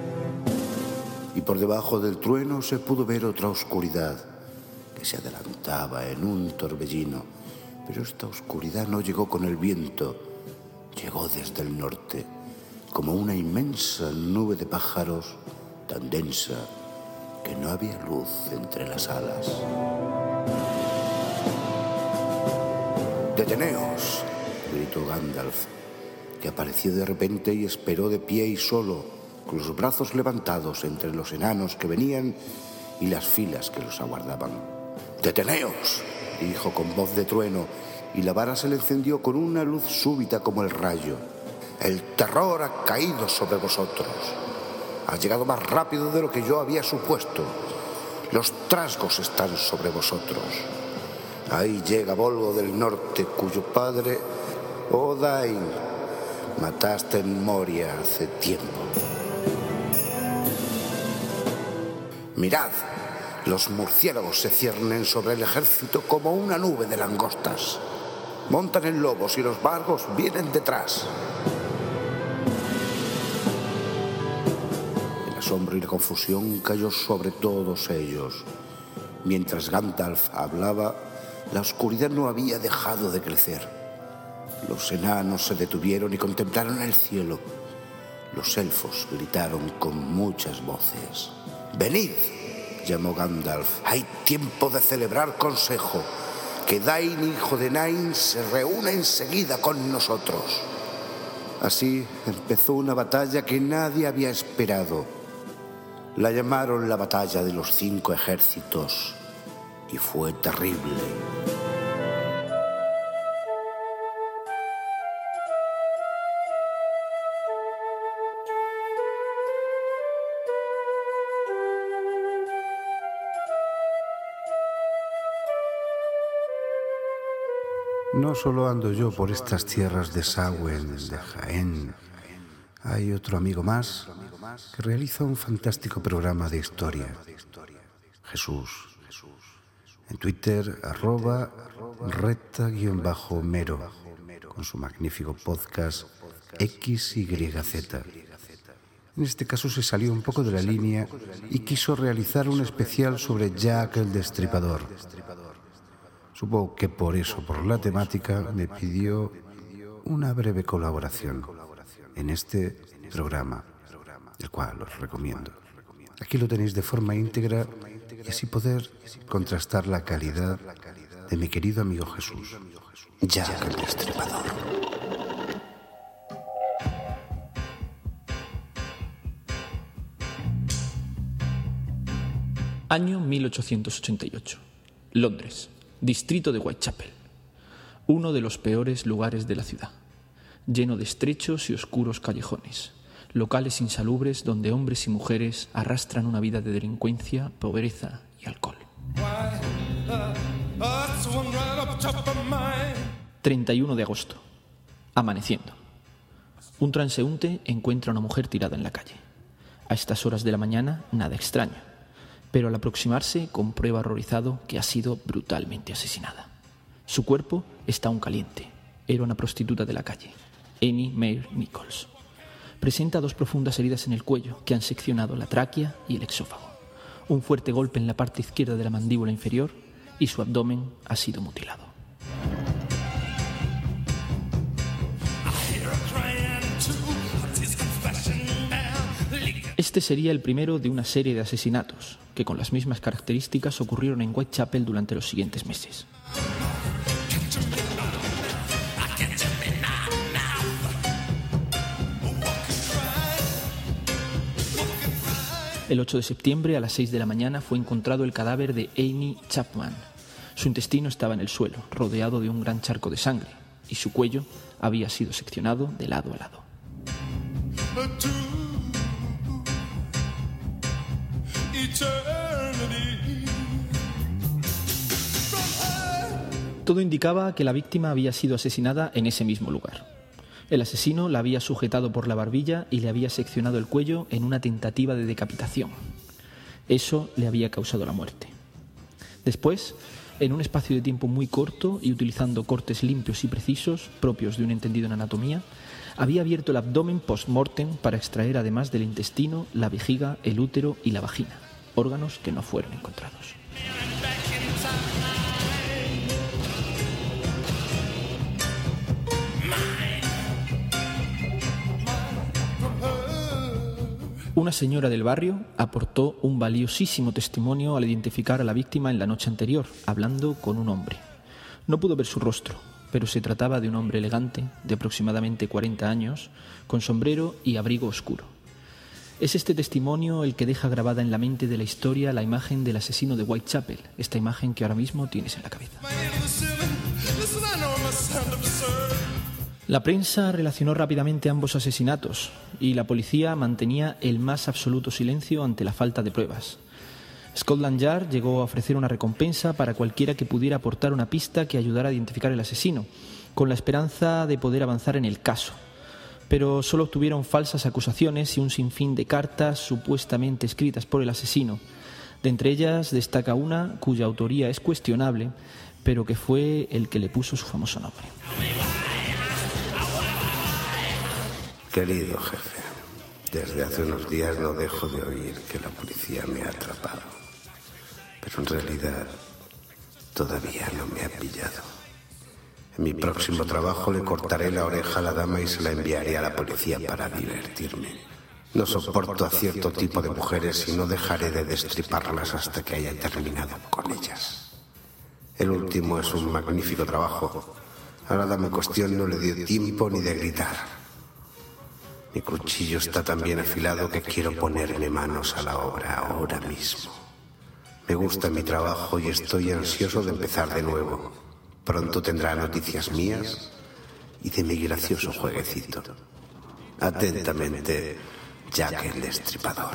Y por debajo del trueno se pudo ver otra oscuridad que se adelantaba en un torbellino. Pero esta oscuridad no llegó con el viento, llegó desde el norte, como una inmensa nube de pájaros tan densa que no había luz entre las alas. ¡Deteneos!, gritó Gandalf, que apareció de repente y esperó de pie y solo, con los brazos levantados entre los enanos que venían y las filas que los aguardaban. ¡Deteneos!, dijo con voz de trueno, y la vara se le encendió con una luz súbita como el rayo. El terror ha caído sobre vosotros. Ha llegado más rápido de lo que yo había supuesto. Los trasgos están sobre vosotros. Ahí llega Bolgo del norte, cuyo padre, Odain, mataste en Moria hace tiempo. Mirad, los murciélagos se ciernen sobre el ejército como una nube de langostas. Montan en lobos y los vargos vienen detrás. El asombro y la confusión cayó sobre todos ellos. Mientras Gandalf hablaba, la oscuridad no había dejado de crecer. Los enanos se detuvieron y contemplaron el cielo. Los elfos gritaron con muchas voces. «¡Venid!», llamó Gandalf. «Hay tiempo de celebrar consejo. Que Dain, hijo de Nain, se reúna enseguida con nosotros». Así empezó una batalla que nadie había esperado. La llamaron la batalla de los 5 ejércitos y fue terrible. No solo ando yo por estas tierras de Sagüen, de Jaén. Hay otro amigo más que realiza un fantástico programa de historia. Jesús. En Twitter, @reta_mero, con su magnífico podcast XYZ. En este caso se salió un poco de la línea y quiso realizar un especial sobre Jack el Destripador. Supongo que por eso, por la temática, me pidió una breve colaboración en este programa, el cual os recomiendo. Aquí lo tenéis de forma íntegra y así poder contrastar la calidad de mi querido amigo Jesús, Jack el Destripador. Año 1888. Londres, distrito de Whitechapel. Uno de los peores lugares de la ciudad, lleno de estrechos y oscuros callejones, locales insalubres donde hombres y mujeres arrastran una vida de delincuencia, pobreza y alcohol. 31 de agosto. Amaneciendo. Un transeúnte encuentra a una mujer tirada en la calle. A estas horas de la mañana, nada extraño, pero al aproximarse comprueba horrorizado que ha sido brutalmente asesinada. Su cuerpo está aún caliente. Era una prostituta de la calle, Annie Mae Nichols. Presenta 2 profundas heridas en el cuello que han seccionado la tráquea y el exófago, un fuerte golpe en la parte izquierda de la mandíbula inferior y su abdomen ha sido mutilado. Este sería el primero de una serie de asesinatos que con las mismas características ocurrieron en Whitechapel durante los siguientes meses. El 8 de septiembre a las 6 de la mañana fue encontrado el cadáver de Annie Chapman. Su intestino estaba en el suelo, rodeado de un gran charco de sangre, y su cuello había sido seccionado de lado a lado. Todo indicaba que la víctima había sido asesinada en ese mismo lugar. El asesino la había sujetado por la barbilla y le había seccionado el cuello en una tentativa de decapitación. Eso le había causado la muerte. Después, en un espacio de tiempo muy corto y utilizando cortes limpios y precisos, propios de un entendido en anatomía, había abierto el abdomen post-mortem para extraer, además del intestino, la vejiga, el útero y la vagina, órganos que no fueron encontrados. Una señora del barrio aportó un valiosísimo testimonio al identificar a la víctima en la noche anterior, hablando con un hombre. No pudo ver su rostro, pero se trataba de un hombre elegante, de aproximadamente 40 años, con sombrero y abrigo oscuro. Es este testimonio el que deja grabada en la mente de la historia la imagen del asesino de Whitechapel, esta imagen que ahora mismo tienes en la cabeza. La prensa relacionó rápidamente ambos asesinatos y la policía mantenía el más absoluto silencio ante la falta de pruebas. Scotland Yard llegó a ofrecer una recompensa para cualquiera que pudiera aportar una pista que ayudara a identificar el asesino, con la esperanza de poder avanzar en el caso. Pero solo obtuvieron falsas acusaciones y un sinfín de cartas supuestamente escritas por el asesino. De entre ellas destaca una cuya autoría es cuestionable, pero que fue el que le puso su famoso nombre. Querido jefe, desde hace unos días no dejo de oír que la policía me ha atrapado. Pero en realidad todavía no me ha pillado. En mi próximo trabajo le cortaré la oreja a la dama y se la enviaré a la policía para divertirme. No soporto a cierto tipo de mujeres y no dejaré de destriparlas hasta que haya terminado con ellas. El último es un magnífico trabajo. A la dama en cuestión no le dio tiempo ni de gritar. Mi cuchillo está tan bien afilado que quiero ponerme manos a la obra ahora mismo. Me gusta mi trabajo y estoy ansioso de empezar de nuevo. Pronto tendrá noticias mías y de mi gracioso jueguecito. Atentamente, Jack el Destripador.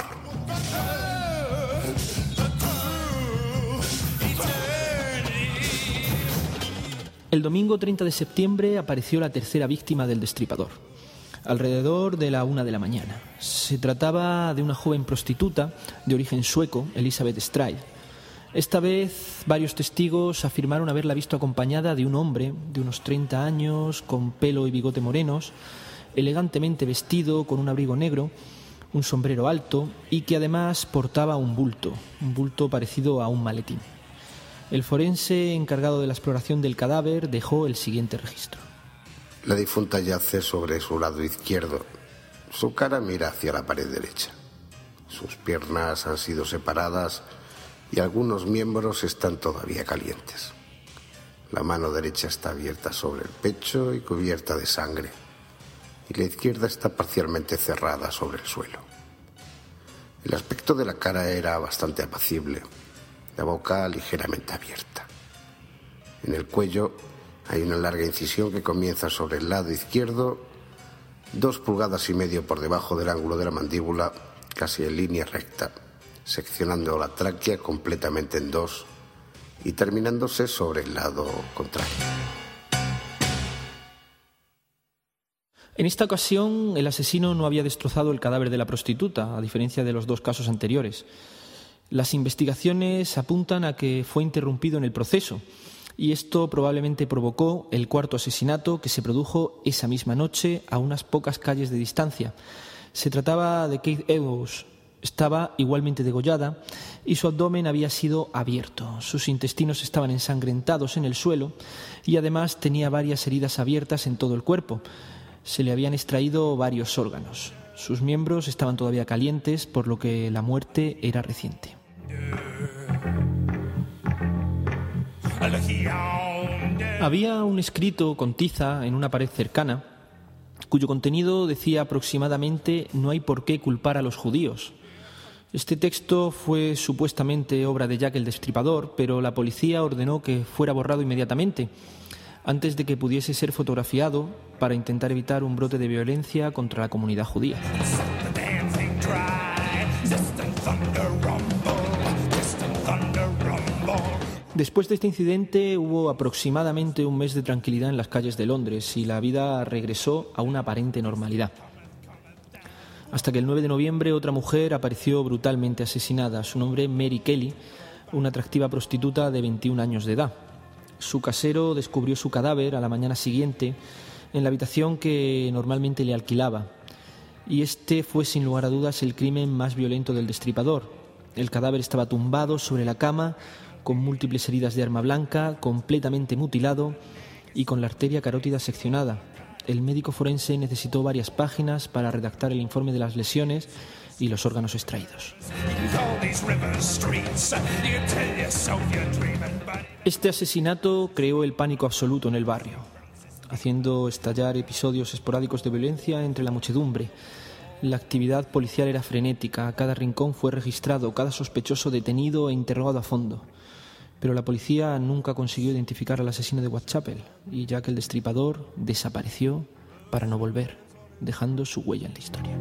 El domingo 30 de septiembre apareció la tercera víctima del destripador, alrededor de la 1 de la mañana. Se trataba de una joven prostituta de origen sueco, Elizabeth Stride. Esta vez varios testigos afirmaron haberla visto acompañada de un hombre de unos 30 años, con pelo y bigote morenos, elegantemente vestido, con un abrigo negro, un sombrero alto y que además portaba un bulto parecido a un maletín. El forense encargado de la exploración del cadáver dejó el siguiente registro. La difunta yace sobre su lado izquierdo. Su cara mira hacia la pared derecha. Sus piernas han sido separadas y algunos miembros están todavía calientes. La mano derecha está abierta sobre el pecho y cubierta de sangre, y la izquierda está parcialmente cerrada sobre el suelo. El aspecto de la cara era bastante apacible, la boca ligeramente abierta. En el cuello hay una larga incisión que comienza sobre el lado izquierdo, 2,5 pulgadas por debajo del ángulo de la mandíbula, casi en línea recta, seccionando la tráquea completamente en dos y terminándose sobre el lado contrario. En esta ocasión, el asesino no había destrozado el cadáver de la prostituta, a diferencia de los 2 casos anteriores. Las investigaciones apuntan a que fue interrumpido en el proceso, y esto probablemente provocó el 4º asesinato que se produjo esa misma noche a unas pocas calles de distancia. Se trataba de Kate Eddowes. Estaba igualmente degollada y su abdomen había sido abierto. Sus intestinos estaban ensangrentados en el suelo y además tenía varias heridas abiertas en todo el cuerpo. Se le habían extraído varios órganos. Sus miembros estaban todavía calientes, por lo que la muerte era reciente. Había un escrito con tiza en una pared cercana, cuyo contenido decía aproximadamente: no hay por qué culpar a los judíos. Este texto fue supuestamente obra de Jack el Destripador, pero la policía ordenó que fuera borrado inmediatamente, antes de que pudiese ser fotografiado, para intentar evitar un brote de violencia contra la comunidad judía. Después de este incidente hubo aproximadamente un mes de tranquilidad en las calles de Londres y la vida regresó a una aparente normalidad. Hasta que el 9 de noviembre otra mujer apareció brutalmente asesinada. Su nombre, Mary Kelly, una atractiva prostituta de 21 años de edad. Su casero descubrió su cadáver a la mañana siguiente en la habitación que normalmente le alquilaba. Y este fue sin lugar a dudas el crimen más violento del destripador. El cadáver estaba tumbado sobre la cama, con múltiples heridas de arma blanca, completamente mutilado y con la arteria carótida seccionada. El médico forense necesitó varias páginas para redactar el informe de las lesiones y los órganos extraídos. Este asesinato creó el pánico absoluto en el barrio, haciendo estallar episodios esporádicos de violencia entre la muchedumbre. La actividad policial era frenética, cada rincón fue registrado, cada sospechoso detenido e interrogado a fondo. Pero la policía nunca consiguió identificar al asesino de Whitechapel y Jack el Destripador desapareció para no volver, dejando su huella en la historia.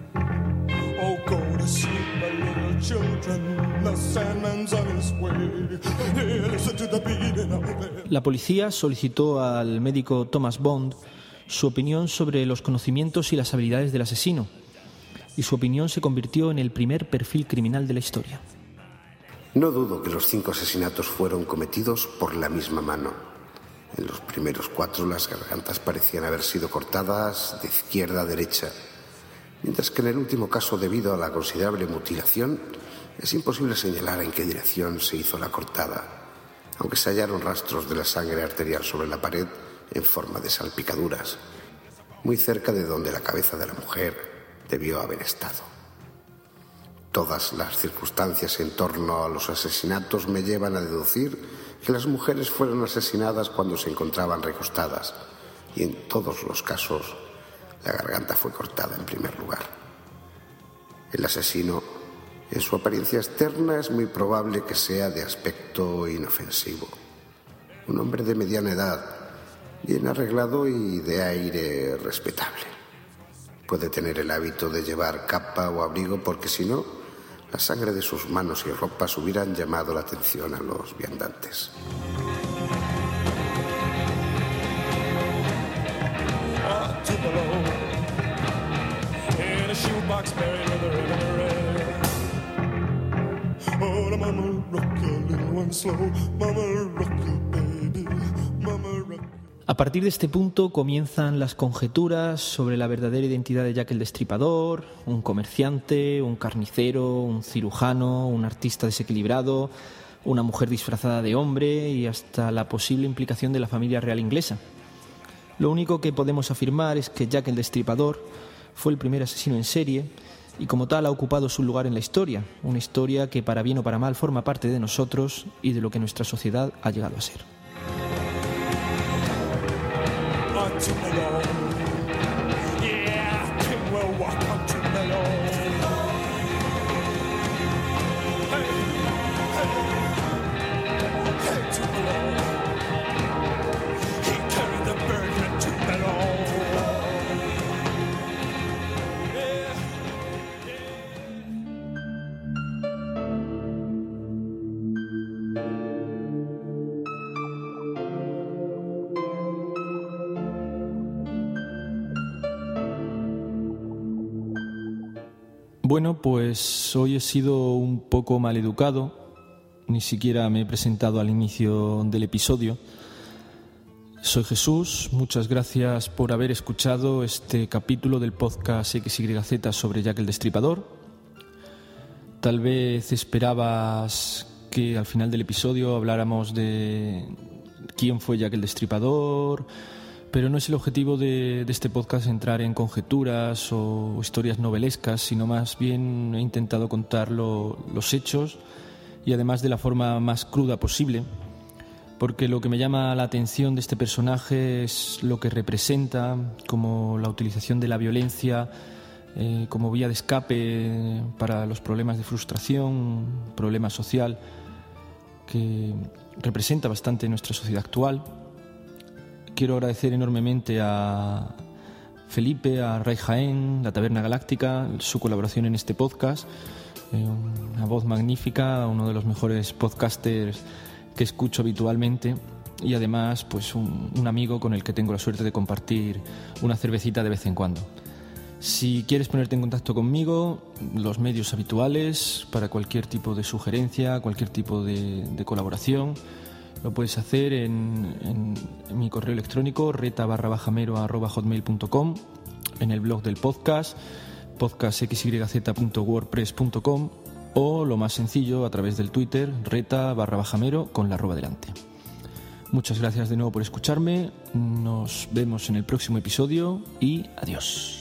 La policía solicitó al médico Thomas Bond su opinión sobre los conocimientos y las habilidades del asesino, y su opinión se convirtió en el primer perfil criminal de la historia. No dudo que los 5 asesinatos fueron cometidos por la misma mano. En los primeros 4 las gargantas parecían haber sido cortadas de izquierda a derecha, mientras que en el último caso, debido a la considerable mutilación, es imposible señalar en qué dirección se hizo la cortada, aunque se hallaron rastros de la sangre arterial sobre la pared en forma de salpicaduras, muy cerca de donde la cabeza de la mujer debió haber estado. Todas las circunstancias en torno a los asesinatos me llevan a deducir que las mujeres fueron asesinadas cuando se encontraban recostadas, y en todos los casos la garganta fue cortada en primer lugar. El asesino, en su apariencia externa, es muy probable que sea de aspecto inofensivo. Un hombre de mediana edad, bien arreglado y de aire respetable. Puede tener el hábito de llevar capa o abrigo porque si no, la sangre de sus manos y ropas hubieran llamado la atención a los viandantes. Roxbury with a ribbon red. Oh, mama rock a little one slow, mama rock a baby, mama rock. A partir de este punto comienzan las conjeturas sobre la verdadera identidad de Jack el Destripador, un comerciante, un carnicero, un cirujano, un artista desequilibrado, una mujer disfrazada de hombre y hasta la posible implicación de la familia real inglesa. Lo único que podemos afirmar es que Jack el Destripador fue el primer asesino en serie y como tal ha ocupado su lugar en la historia, una historia que para bien o para mal forma parte de nosotros y de lo que nuestra sociedad ha llegado a ser. Bueno, pues hoy he sido un poco maleducado, ni siquiera me he presentado al inicio del episodio. Soy Jesús, muchas gracias por haber escuchado este capítulo del podcast XYZ sobre Jack el Destripador. Tal vez esperabas que al final del episodio habláramos de quién fue Jack el Destripador, pero no es el objetivo de este podcast entrar en conjeturas o historias novelescas, sino más bien he intentado contar los hechos y además de la forma más cruda posible, porque lo que me llama la atención de este personaje es lo que representa, como la utilización de la violencia como vía de escape para los problemas de frustración, problema social que representa bastante nuestra sociedad actual. Quiero agradecer enormemente a Felipe, a Ray Jaén, la Taberna Galáctica, su colaboración en este podcast. Una voz magnífica, uno de los mejores podcasters que escucho habitualmente y además pues un amigo con el que tengo la suerte de compartir una cervecita de vez en cuando. Si quieres ponerte en contacto conmigo, los medios habituales para cualquier tipo de sugerencia, cualquier tipo de colaboración, lo puedes hacer en mi correo electrónico reta_bajamero@hotmail.com, en el blog del podcast podcastxyz.wordpress.com o lo más sencillo a través del Twitter reta_bajamero con la arroba delante. Muchas gracias de nuevo por escucharme, nos vemos en el próximo episodio y adiós.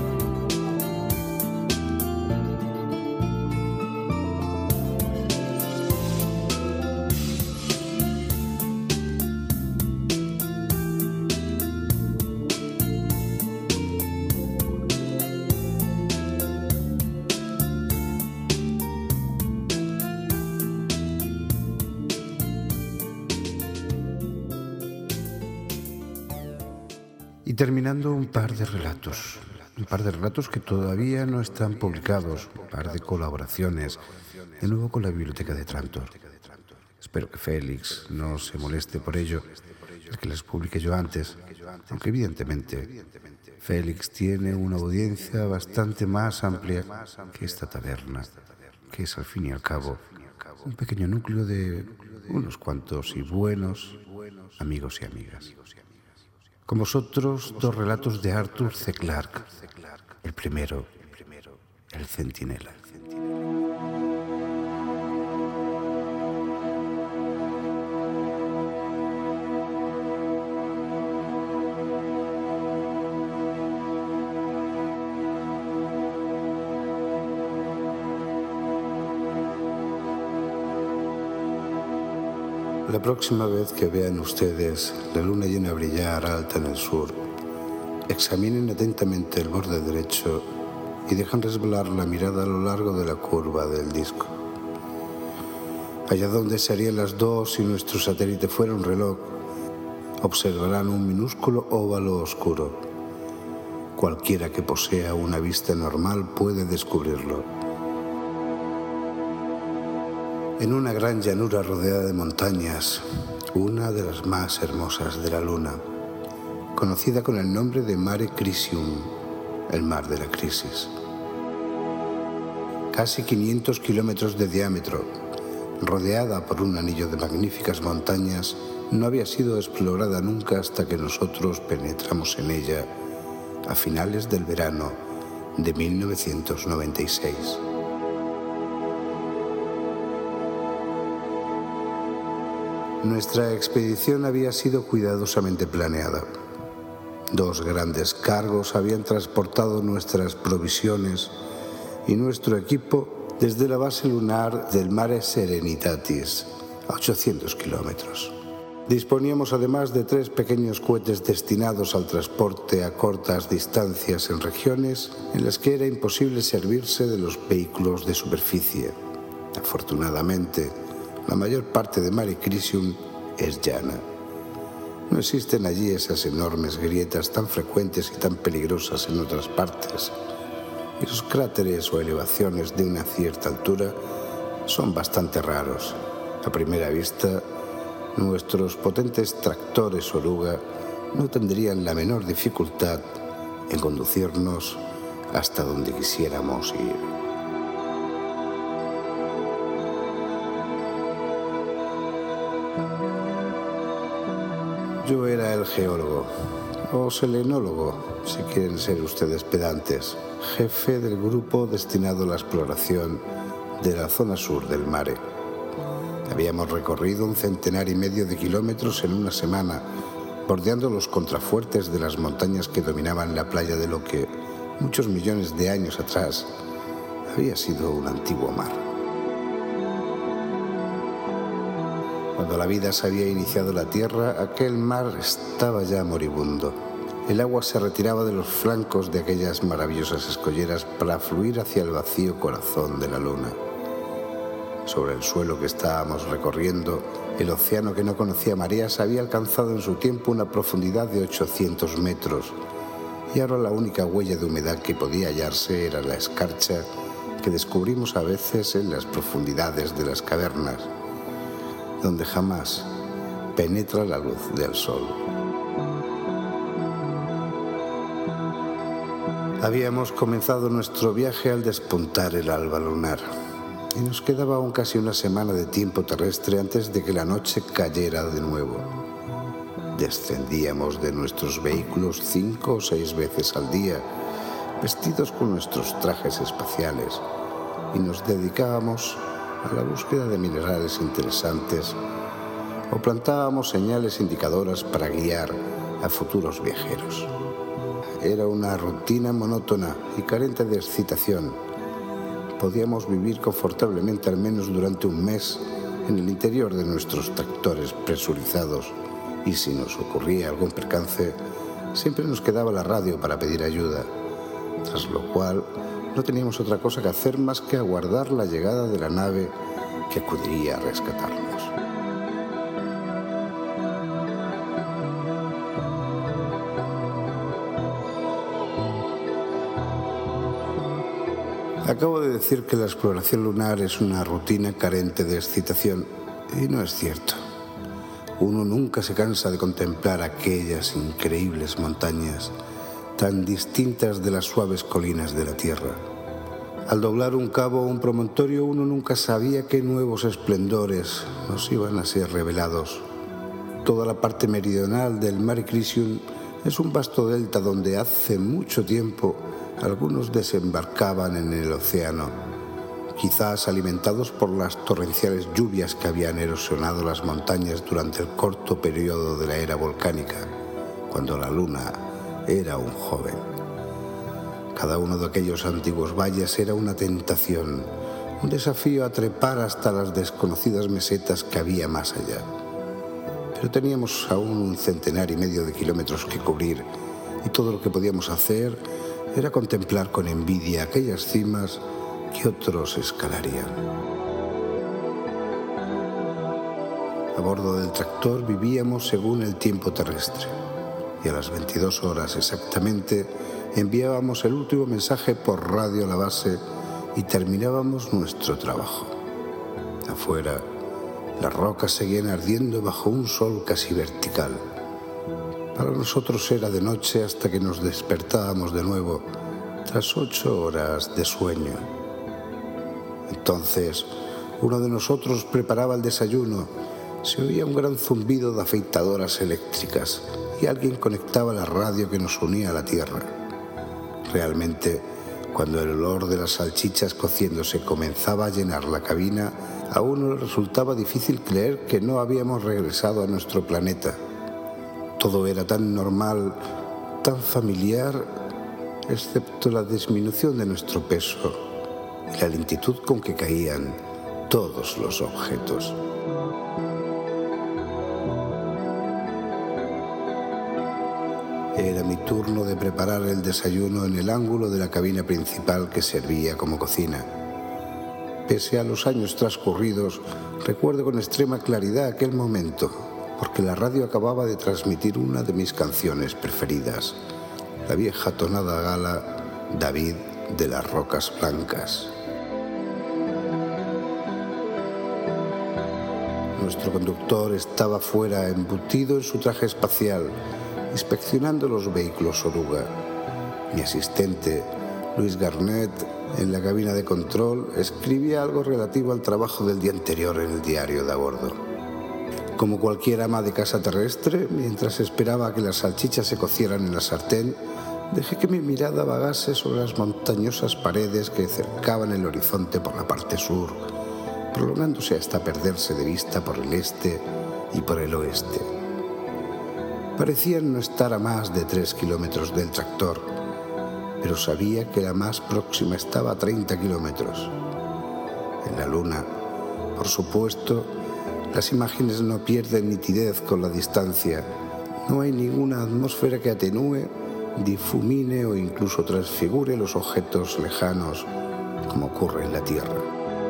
Y terminando un par de relatos que todavía no están publicados, un par de colaboraciones, de nuevo con la Biblioteca de Trantor. Espero que Félix no se moleste por ello, el que las publique yo antes, aunque evidentemente Félix tiene una audiencia bastante más amplia que esta taberna, que es al fin y al cabo un pequeño núcleo de unos cuantos y buenos amigos y amigas. Con vosotros, dos relatos de Arthur C. Clarke. El primero, El Centinela. La próxima vez que vean ustedes la luna llena brillar alta en el sur, examinen atentamente el borde derecho y dejen resbalar la mirada a lo largo de la curva del disco. Allá donde serían las 2 si nuestro satélite fuera un reloj, observarán un minúsculo óvalo oscuro. Cualquiera que posea una vista normal puede descubrirlo. En una gran llanura rodeada de montañas, una de las más hermosas de la luna, conocida con el nombre de Mare Crisium, el mar de la crisis. casi 500 kilómetros de diámetro, rodeada por un anillo de magníficas montañas, no había sido explorada nunca hasta que nosotros penetramos en ella a finales del verano de 1996. Nuestra expedición había sido cuidadosamente planeada. 2 grandes cargos habían transportado nuestras provisiones y nuestro equipo desde la base lunar del Mare Serenitatis, a 800 kilómetros. Disponíamos además de 3 pequeños cohetes destinados al transporte a cortas distancias en regiones en las que era imposible servirse de los vehículos de superficie. Afortunadamente, la mayor parte de Mare Crisium es llana. No existen allí esas enormes grietas tan frecuentes y tan peligrosas en otras partes. Y los cráteres o elevaciones de una cierta altura son bastante raros. A primera vista, nuestros potentes tractores oruga no tendrían la menor dificultad en conducirnos hasta donde quisiéramos ir. Yo era el geólogo, o selenólogo, si quieren ser ustedes pedantes, jefe del grupo destinado a la exploración de la zona sur del Mare. Habíamos recorrido 1,5 centenar de kilómetros en una semana, bordeando los contrafuertes de las montañas que dominaban la playa de lo que, muchos millones de años atrás, había sido un antiguo mar. Cuando la vida se había iniciado en la Tierra, aquel mar estaba ya moribundo. El agua se retiraba de los flancos de aquellas maravillosas escolleras para fluir hacia el vacío corazón de la luna. Sobre el suelo que estábamos recorriendo, el océano que no conocía mareas había alcanzado en su tiempo una profundidad de 800 metros, y ahora la única huella de humedad que podía hallarse era la escarcha que descubrimos a veces en las profundidades de las cavernas, donde jamás penetra la luz del sol. Habíamos comenzado nuestro viaje al despuntar el alba lunar, y nos quedaba aún casi una semana de tiempo terrestre antes de que la noche cayera de nuevo. Descendíamos de nuestros vehículos 5 o 6 veces al día, vestidos con nuestros trajes espaciales, y nos dedicábamos a la búsqueda de minerales interesantes o plantábamos señales indicadoras para guiar a futuros viajeros. Era una rutina monótona y carente de excitación. Podíamos vivir confortablemente al menos durante un mes en el interior de nuestros tractores presurizados y si nos ocurría algún percance, siempre nos quedaba la radio para pedir ayuda, tras lo cual no teníamos otra cosa que hacer más que aguardar la llegada de la nave que acudiría a rescatarnos. Acabo de decir que la exploración lunar es una rutina carente de excitación, y no es cierto. Uno nunca se cansa de contemplar aquellas increíbles montañas tan distintas de las suaves colinas de la Tierra. Al doblar un cabo o un promontorio, uno nunca sabía qué nuevos esplendores nos iban a ser revelados. Toda la parte meridional del Mare Crisium es un vasto delta donde hace mucho tiempo algunos desembarcaban en el océano, quizás alimentados por las torrenciales lluvias que habían erosionado las montañas durante el corto periodo de la era volcánica, cuando la luna era un joven. Cada uno de aquellos antiguos valles era una tentación, un desafío a trepar hasta las desconocidas mesetas que había más allá. Pero teníamos aún 1,5 centenar de kilómetros que cubrir, y todo lo que podíamos hacer era contemplar con envidia aquellas cimas que otros escalarían. A bordo del tractor vivíamos según el tiempo terrestre, y a las 22 horas exactamente enviábamos el último mensaje por radio a la base y terminábamos nuestro trabajo. Afuera, las rocas seguían ardiendo bajo un sol casi vertical. Para nosotros era de noche hasta que nos despertábamos de nuevo, tras 8 horas de sueño. Entonces, uno de nosotros preparaba el desayuno. Se oía un gran zumbido de afeitadoras eléctricas y alguien conectaba la radio que nos unía a la tierra. Realmente, cuando el olor de las salchichas cociéndose comenzaba a llenar la cabina, a uno le resultaba difícil creer que no habíamos regresado a nuestro planeta. Todo era tan normal, tan familiar, excepto la disminución de nuestro peso y la lentitud con que caían todos los objetos. Era mi turno de preparar el desayuno en el ángulo de la cabina principal que servía como cocina. Pese a los años transcurridos, recuerdo con extrema claridad aquel momento, porque la radio acababa de transmitir una de mis canciones preferidas, la vieja tonada gala David de las Rocas Blancas. Nuestro conductor estaba fuera, embutido en su traje espacial, inspeccionando los vehículos oruga. Mi asistente, Luis Garnett, en la cabina de control, escribía algo relativo al trabajo del día anterior en el diario de a bordo. Como cualquier ama de casa terrestre, mientras esperaba a que las salchichas se cocieran en la sartén, dejé que mi mirada vagase sobre las montañosas paredes que cercaban el horizonte por la parte sur, prolongándose hasta perderse de vista por el este y por el oeste. Parecían no estar a más de 3 kilómetros del tractor, pero sabía que la más próxima estaba a 30 kilómetros. En la luna, por supuesto, las imágenes no pierden nitidez con la distancia. No hay ninguna atmósfera que atenúe, difumine o incluso transfigure los objetos lejanos, como ocurre en la Tierra.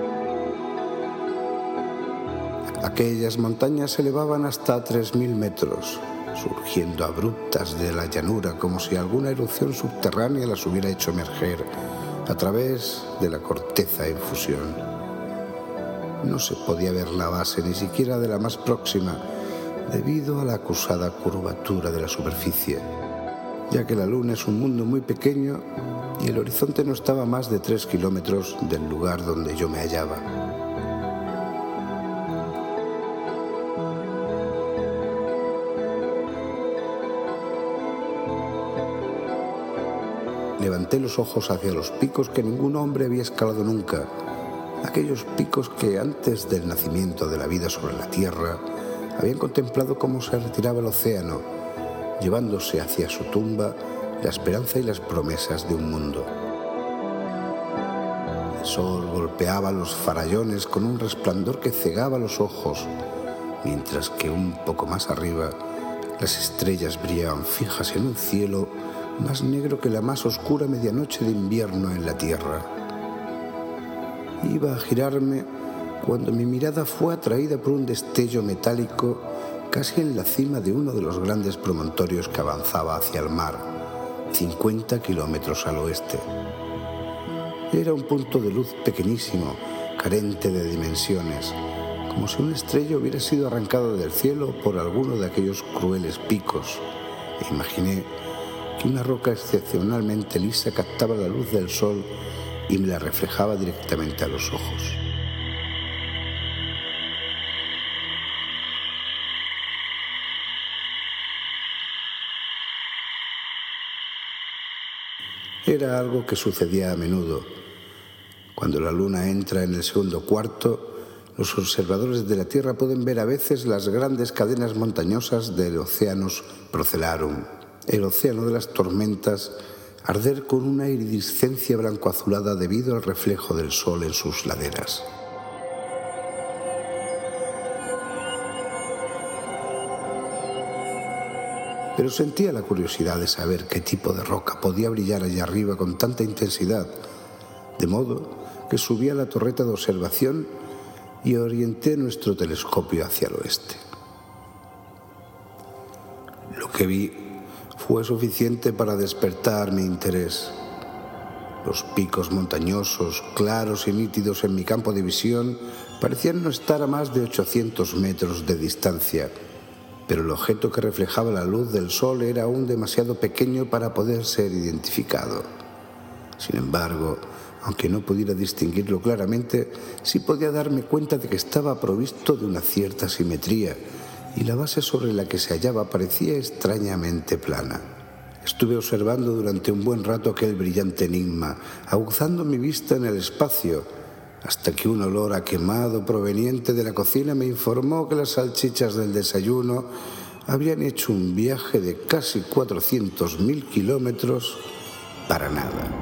Aquellas montañas se elevaban hasta 3.000 metros, surgiendo abruptas de la llanura como si alguna erupción subterránea las hubiera hecho emerger a través de la corteza en fusión. No se podía ver la base ni siquiera de la más próxima debido a la acusada curvatura de la superficie, ya que la Luna es un mundo muy pequeño y el horizonte no estaba a más de 3 kilómetros del lugar donde yo me hallaba. Levanté los ojos hacia los picos que ningún hombre había escalado nunca, aquellos picos que antes del nacimiento de la vida sobre la Tierra habían contemplado cómo se retiraba el océano, llevándose hacia su tumba la esperanza y las promesas de un mundo. El sol golpeaba los farallones con un resplandor que cegaba los ojos, mientras que un poco más arriba las estrellas brillaban fijas en un cielo más negro que la más oscura medianoche de invierno en la Tierra. Iba a girarme cuando mi mirada fue atraída por un destello metálico casi en la cima de uno de los grandes promontorios que avanzaba hacia el mar, 50 kilómetros al oeste. Era un punto de luz pequeñísimo, carente de dimensiones, como si una estrella hubiera sido arrancada del cielo por alguno de aquellos crueles picos, e imaginé que una roca excepcionalmente lisa captaba la luz del sol y me la reflejaba directamente a los ojos. Era algo que sucedía a menudo. Cuando la luna entra en el segundo cuarto, los observadores de la Tierra pueden ver a veces las grandes cadenas montañosas del Oceanus Procellarum, el océano de las tormentas, arder con una iridiscencia blanco-azulada debido al reflejo del sol en sus laderas. Pero sentía la curiosidad de saber qué tipo de roca podía brillar allá arriba con tanta intensidad, de modo que subí a la torreta de observación y orienté nuestro telescopio hacia el oeste. Lo que vi fue suficiente para despertar mi interés. Los picos montañosos, claros y nítidos en mi campo de visión, parecían no estar a más de 800 metros de distancia, pero el objeto que reflejaba la luz del sol era aún demasiado pequeño para poder ser identificado. Sin embargo, Aunque no pudiera distinguirlo claramente, sí podía darme cuenta de que estaba provisto de una cierta simetría y la base sobre la que se hallaba parecía extrañamente plana. Estuve observando durante un buen rato aquel brillante enigma, aguzando mi vista en el espacio, hasta que un olor a quemado proveniente de la cocina me informó que las salchichas del desayuno habían hecho un viaje de casi 400.000 kilómetros para nada.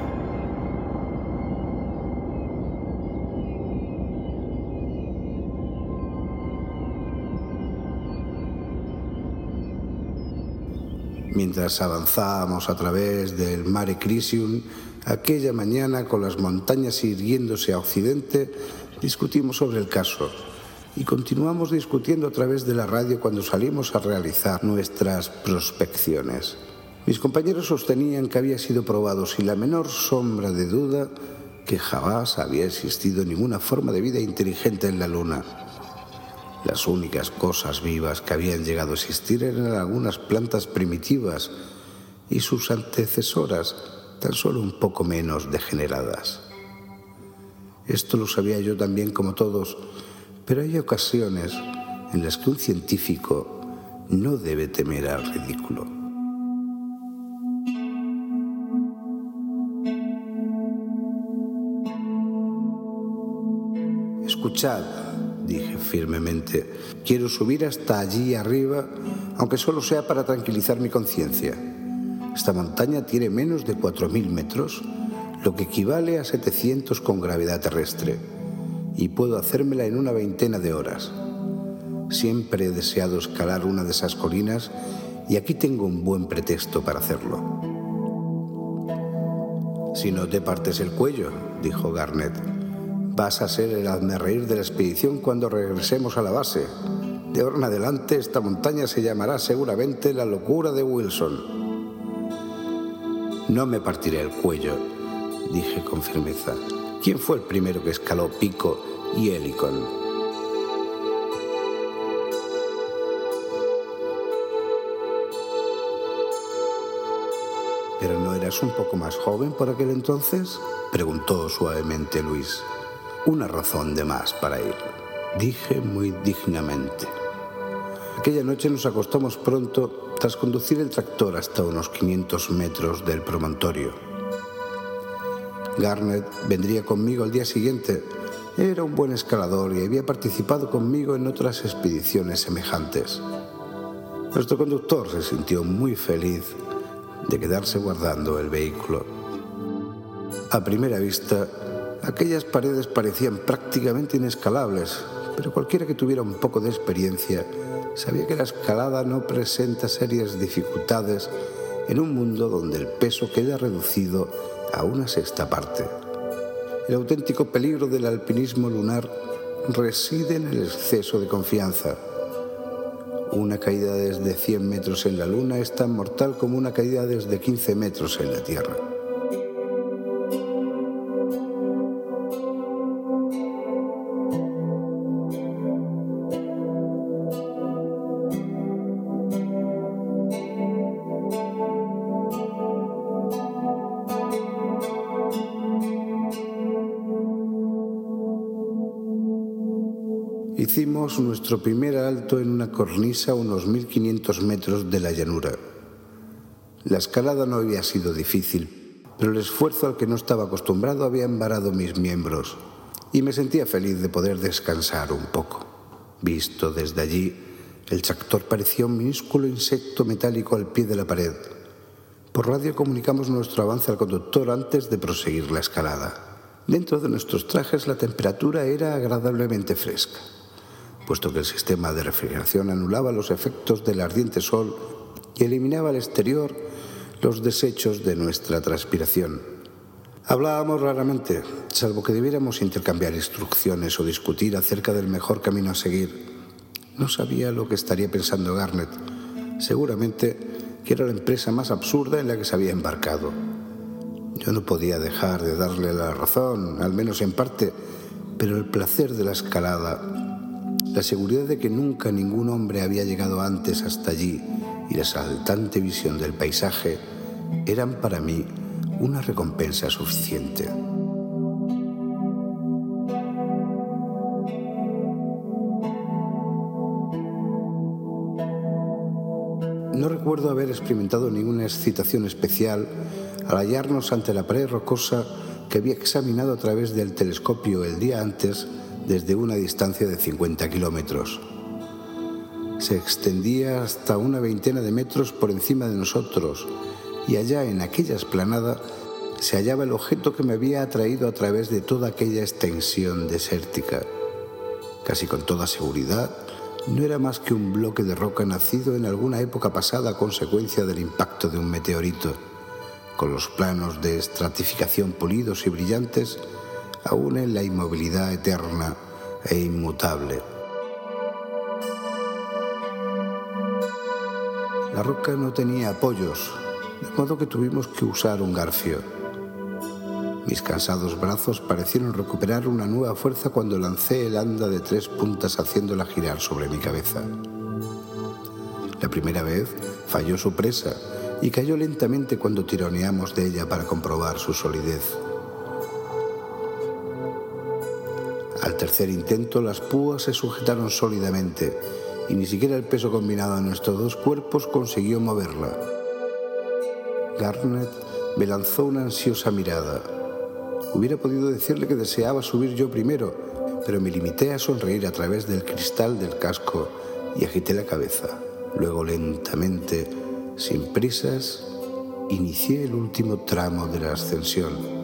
Mientras avanzábamos a través del Mare Crisium, aquella mañana con las montañas irguiéndose a occidente, discutimos sobre el caso y continuamos discutiendo a través de la radio cuando salimos a realizar nuestras prospecciones. Mis compañeros sostenían que había sido probado sin la menor sombra de duda que jamás había existido ninguna forma de vida inteligente en la Luna. Las únicas cosas vivas que habían llegado a existir eran algunas plantas primitivas y sus antecesoras tan solo un poco menos degeneradas. Esto lo sabía yo también como todos, pero hay ocasiones en las que un científico no debe temer al ridículo. Escuchad, dije firmemente, quiero subir hasta allí arriba, aunque solo sea para tranquilizar mi conciencia. Esta montaña tiene menos de 4.000 metros, lo que equivale a 700 con gravedad terrestre, y puedo hacérmela en una veintena de horas. Siempre he deseado escalar una de esas colinas y aquí tengo un buen pretexto para hacerlo. Si no te partes el cuello, dijo Garnett, vas a ser el hazmerreír de la expedición cuando regresemos a la base. De ahora en adelante esta montaña se llamará seguramente la locura de Wilson. No me partiré el cuello, dije con firmeza. ¿Quién fue el primero que escaló Pico y Helicon? ¿Pero no eras un poco más joven por aquel entonces?, preguntó suavemente Luis. Una razón de más para ir, dije muy dignamente. Aquella noche nos acostamos pronto tras conducir el tractor hasta unos 500 metros del promontorio. Garnett vendría conmigo al día siguiente. Era un buen escalador y había participado conmigo en otras expediciones semejantes. Nuestro conductor se sintió muy feliz de quedarse guardando el vehículo. A primera vista, aquellas paredes parecían prácticamente inescalables, pero cualquiera que tuviera un poco de experiencia sabía que la escalada no presenta serias dificultades en un mundo donde el peso queda reducido a una sexta parte. El auténtico peligro del alpinismo lunar reside en el exceso de confianza. Una caída desde 100 metros en la Luna es tan mortal como una caída desde 15 metros en la Tierra. Hicimos nuestro primer alto en una cornisa a unos 1.500 metros de la llanura. La escalada no había sido difícil, pero el esfuerzo al que no estaba acostumbrado había embarado mis miembros y me sentía feliz de poder descansar un poco. Visto desde allí, el tractor parecía un minúsculo insecto metálico al pie de la pared. Por radio comunicamos nuestro avance al conductor antes de proseguir la escalada. Dentro de nuestros trajes la temperatura era agradablemente fresca, puesto que el sistema de refrigeración anulaba los efectos del ardiente sol y eliminaba al exterior los desechos de nuestra transpiración. Hablábamos raramente, salvo que debiéramos intercambiar instrucciones o discutir acerca del mejor camino a seguir. No sabía lo que estaría pensando Garnett. Seguramente que era la empresa más absurda en la que se había embarcado. Yo no podía dejar de darle la razón, al menos en parte, pero el placer de la escalada, la seguridad de que nunca ningún hombre había llegado antes hasta allí y la saltante visión del paisaje eran para mí una recompensa suficiente. No recuerdo haber experimentado ninguna excitación especial al hallarnos ante la pared rocosa que había examinado a través del telescopio el día antes desde una distancia de 50 kilómetros. Se extendía hasta una veintena de metros por encima de nosotros y allá en aquella explanada se hallaba el objeto que me había atraído a través de toda aquella extensión desértica. Casi con toda seguridad, no era más que un bloque de roca nacido en alguna época pasada a consecuencia del impacto de un meteorito, con los planos de estratificación pulidos y brillantes, aún en la inmovilidad eterna e inmutable. La roca no tenía apoyos, de modo que tuvimos que usar un garfio. Mis cansados brazos parecieron recuperar una nueva fuerza cuando lancé el anda de 3 puntas haciéndola girar sobre mi cabeza. La primera vez falló su presa y cayó lentamente cuando tironeamos de ella para comprobar su solidez. Al tercer intento, las púas se sujetaron sólidamente y ni siquiera el peso combinado de nuestros dos cuerpos consiguió moverla. Garnet me lanzó una ansiosa mirada. Hubiera podido decirle que deseaba subir yo primero, pero me limité a sonreír a través del cristal del casco y agité la cabeza. Luego, lentamente, sin prisas, inicié el último tramo de la ascensión.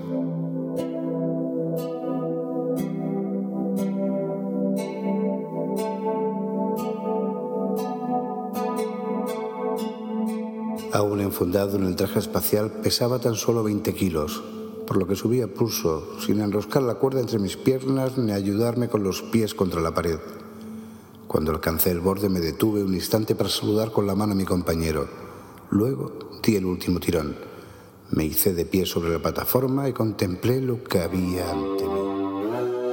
Aún enfundado en el traje espacial, pesaba tan solo 20 kilos, por lo que subí a pulso, sin enroscar la cuerda entre mis piernas ni ayudarme con los pies contra la pared. Cuando alcancé el borde me detuve un instante para saludar con la mano a mi compañero. Luego di el último tirón. Me hice de pie sobre la plataforma y contemplé lo que había ante mí.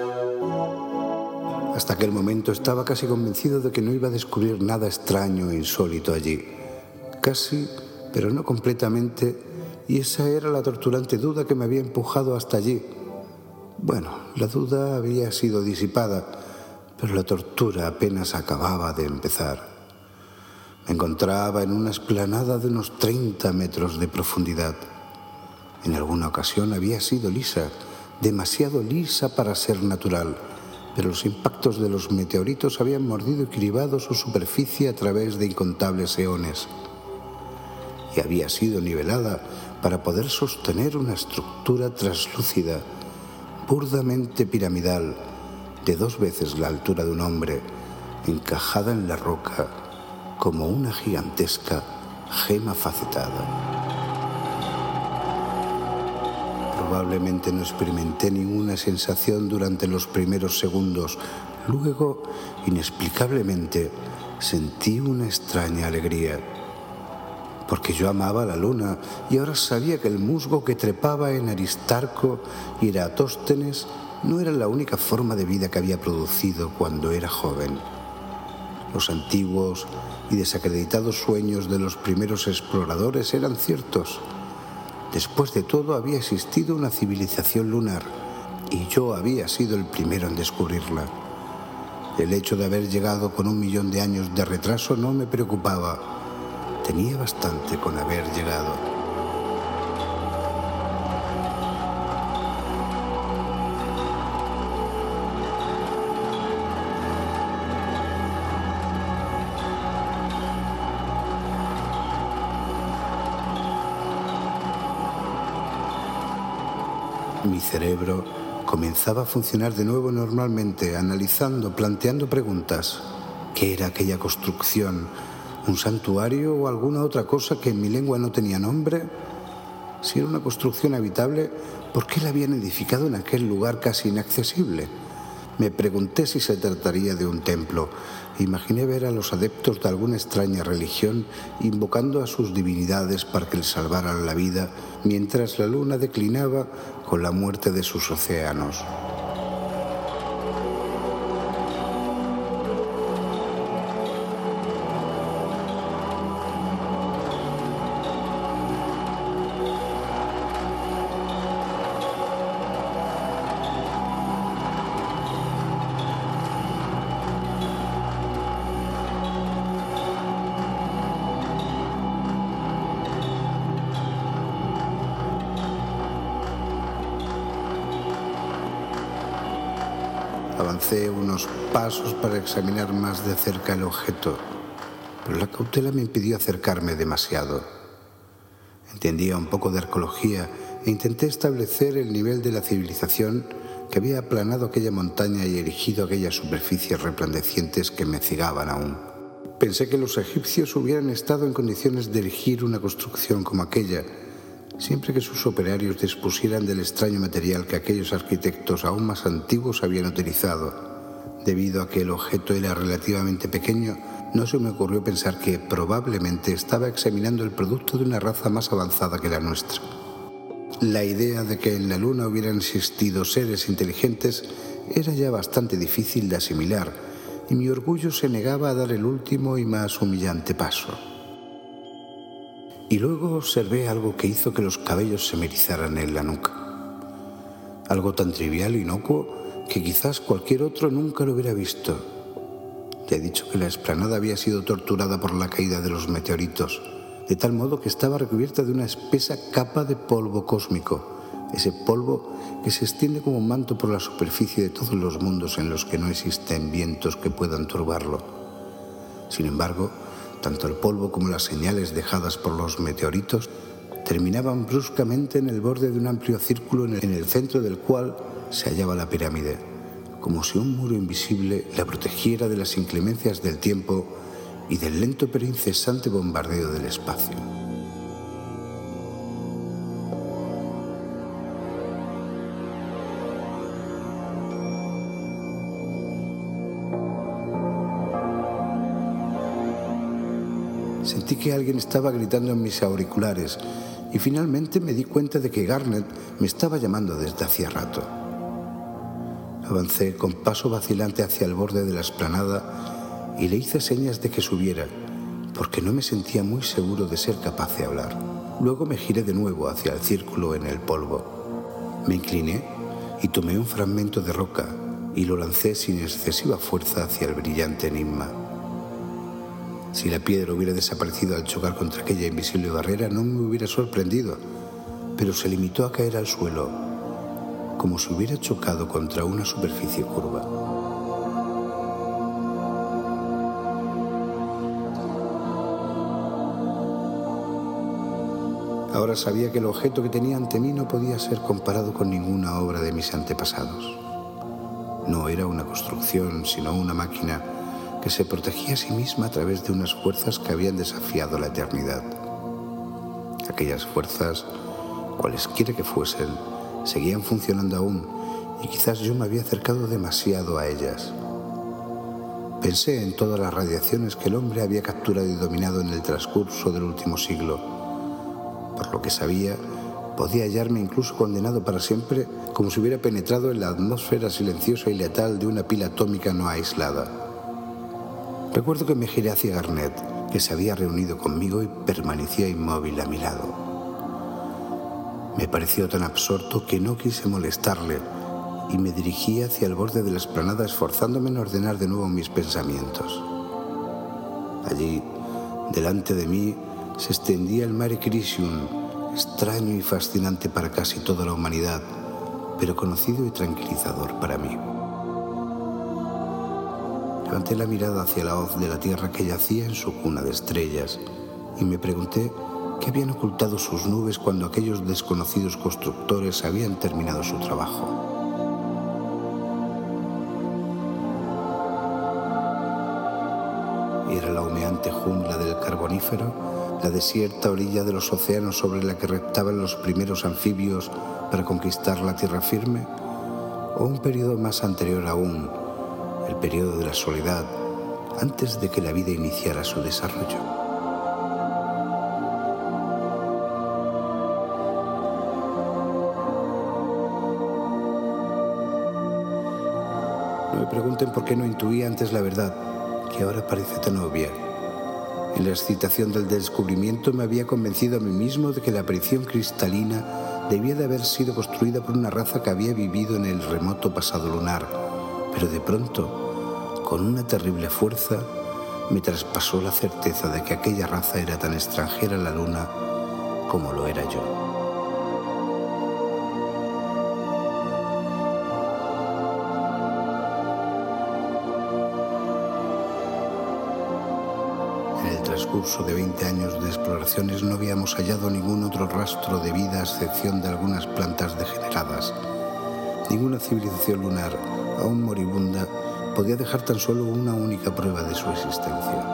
Hasta aquel momento estaba casi convencido de que no iba a descubrir nada extraño e insólito allí. Casi, pero no completamente, y esa era la torturante duda que me había empujado hasta allí. Bueno, la duda había sido disipada, pero la tortura apenas acababa de empezar. Me encontraba en una explanada de unos 30 metros de profundidad. En alguna ocasión había sido lisa, demasiado lisa para ser natural, pero los impactos de los meteoritos habían mordido y cribado su superficie a través de incontables eones. Y había sido nivelada para poder sostener una estructura translúcida, burdamente piramidal, de 2 veces la altura de un hombre, encajada en la roca como una gigantesca gema facetada. Probablemente no experimenté ninguna sensación durante los primeros segundos. Luego, inexplicablemente, sentí una extraña alegría. Porque yo amaba la luna y ahora sabía que el musgo que trepaba en Aristarco y Eratóstenes no era la única forma de vida que había producido cuando era joven. Los antiguos y desacreditados sueños de los primeros exploradores eran ciertos. Después de todo, había existido una civilización lunar y yo había sido el primero en descubrirla. El hecho de haber llegado con 1 millón de años de retraso no me preocupaba. Tenía bastante con haber llegado. Mi cerebro comenzaba a funcionar de nuevo normalmente, analizando, planteando preguntas. ¿Qué era aquella construcción? ¿Un santuario o alguna otra cosa que en mi lengua no tenía nombre? Si era una construcción habitable, ¿por qué la habían edificado en aquel lugar casi inaccesible? Me pregunté si se trataría de un templo. Imaginé ver a los adeptos de alguna extraña religión invocando a sus divinidades para que les salvaran la vida mientras la luna declinaba con la muerte de sus océanos. avancé unos pasos para examinar más de cerca el objeto, pero la cautela me impidió acercarme demasiado. Entendía un poco de arqueología e intenté establecer el nivel de la civilización que había aplanado aquella montaña y erigido aquellas superficies resplandecientes que me cegaban aún. Pensé que los egipcios hubieran estado en condiciones de erigir una construcción como aquella, siempre que sus operarios dispusieran del extraño material que aquellos arquitectos aún más antiguos habían utilizado. Debido a que el objeto era relativamente pequeño, no se me ocurrió pensar que probablemente estaba examinando el producto de una raza más avanzada que la nuestra. La idea de que en la Luna hubieran existido seres inteligentes era ya bastante difícil de asimilar, y mi orgullo se negaba a dar el último y más humillante paso. Y luego observé algo que hizo que los cabellos se me erizaran en la nuca. Algo tan trivial e inocuo que quizás cualquier otro nunca lo hubiera visto. Ya he dicho que la explanada había sido torturada por la caída de los meteoritos, de tal modo que estaba recubierta de una espesa capa de polvo cósmico, ese polvo que se extiende como un manto por la superficie de todos los mundos en los que no existen vientos que puedan turbarlo. Sin embargo, tanto el polvo como las señales dejadas por los meteoritos terminaban bruscamente en el borde de un amplio círculo en el centro del cual se hallaba la pirámide, como si un muro invisible la protegiera de las inclemencias del tiempo y del lento pero incesante bombardeo del espacio. Sentí que alguien estaba gritando en mis auriculares y finalmente me di cuenta de que Garnet me estaba llamando desde hacía rato. Avancé con paso vacilante hacia el borde de la explanada y le hice señas de que subiera, porque no me sentía muy seguro de ser capaz de hablar. Luego me giré de nuevo hacia el círculo en el polvo. Me incliné y tomé un fragmento de roca y lo lancé sin excesiva fuerza hacia el brillante enigma. Si la piedra hubiera desaparecido al chocar contra aquella invisible barrera, no me hubiera sorprendido, pero se limitó a caer al suelo, como si hubiera chocado contra una superficie curva. Ahora sabía que el objeto que tenía ante mí no podía ser comparado con ninguna obra de mis antepasados. No era una construcción, sino una máquina que se protegía a sí misma a través de unas fuerzas que habían desafiado la eternidad. Aquellas fuerzas, cualesquiera que fuesen, seguían funcionando aún, y quizás yo me había acercado demasiado a ellas. Pensé en todas las radiaciones que el hombre había capturado y dominado en el transcurso del último siglo. Por lo que sabía, podía hallarme incluso condenado para siempre, como si hubiera penetrado en la atmósfera silenciosa y letal de una pila atómica no aislada. Recuerdo que me giré hacia Garnet, que se había reunido conmigo y permanecía inmóvil a mi lado. Me pareció tan absorto que no quise molestarle y me dirigí hacia el borde de la explanada esforzándome en ordenar de nuevo mis pensamientos. Allí, delante de mí, se extendía el Mare Crisium, extraño y fascinante para casi toda la humanidad, pero conocido y tranquilizador para mí. Levanté la mirada hacia la hoz de la tierra que yacía en su cuna de estrellas y me pregunté qué habían ocultado sus nubes cuando aquellos desconocidos constructores habían terminado su trabajo. Era la humeante jungla del Carbonífero, la desierta orilla de los océanos sobre la que reptaban los primeros anfibios para conquistar la tierra firme, o un periodo más anterior aún, el periodo de la soledad, antes de que la vida iniciara su desarrollo. No me pregunten por qué no intuí antes la verdad, que ahora parece tan obvia. En la excitación del descubrimiento me había convencido a mí mismo de que la aparición cristalina debía de haber sido construida por una raza que había vivido en el remoto pasado lunar, pero de pronto, con una terrible fuerza, me traspasó la certeza de que aquella raza era tan extranjera a la Luna como lo era yo. el transcurso de 20 años de exploraciones no habíamos hallado ningún otro rastro de vida a excepción de algunas plantas degeneradas. Ninguna civilización lunar, aún moribunda, podía dejar tan solo una única prueba de su existencia.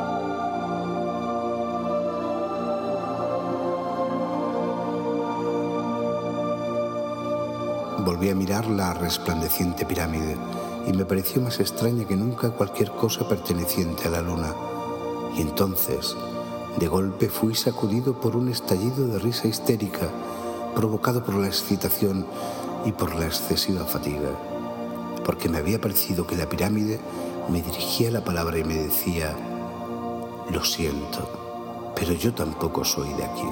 Volví a mirar la resplandeciente pirámide y me pareció más extraña que nunca cualquier cosa perteneciente a la luna. Y entonces, de golpe, fui sacudido por un estallido de risa histérica, provocado por la excitación y por la excesiva fatiga, porque me había parecido que la pirámide me dirigía la palabra y me decía: lo siento, pero yo tampoco soy de aquí.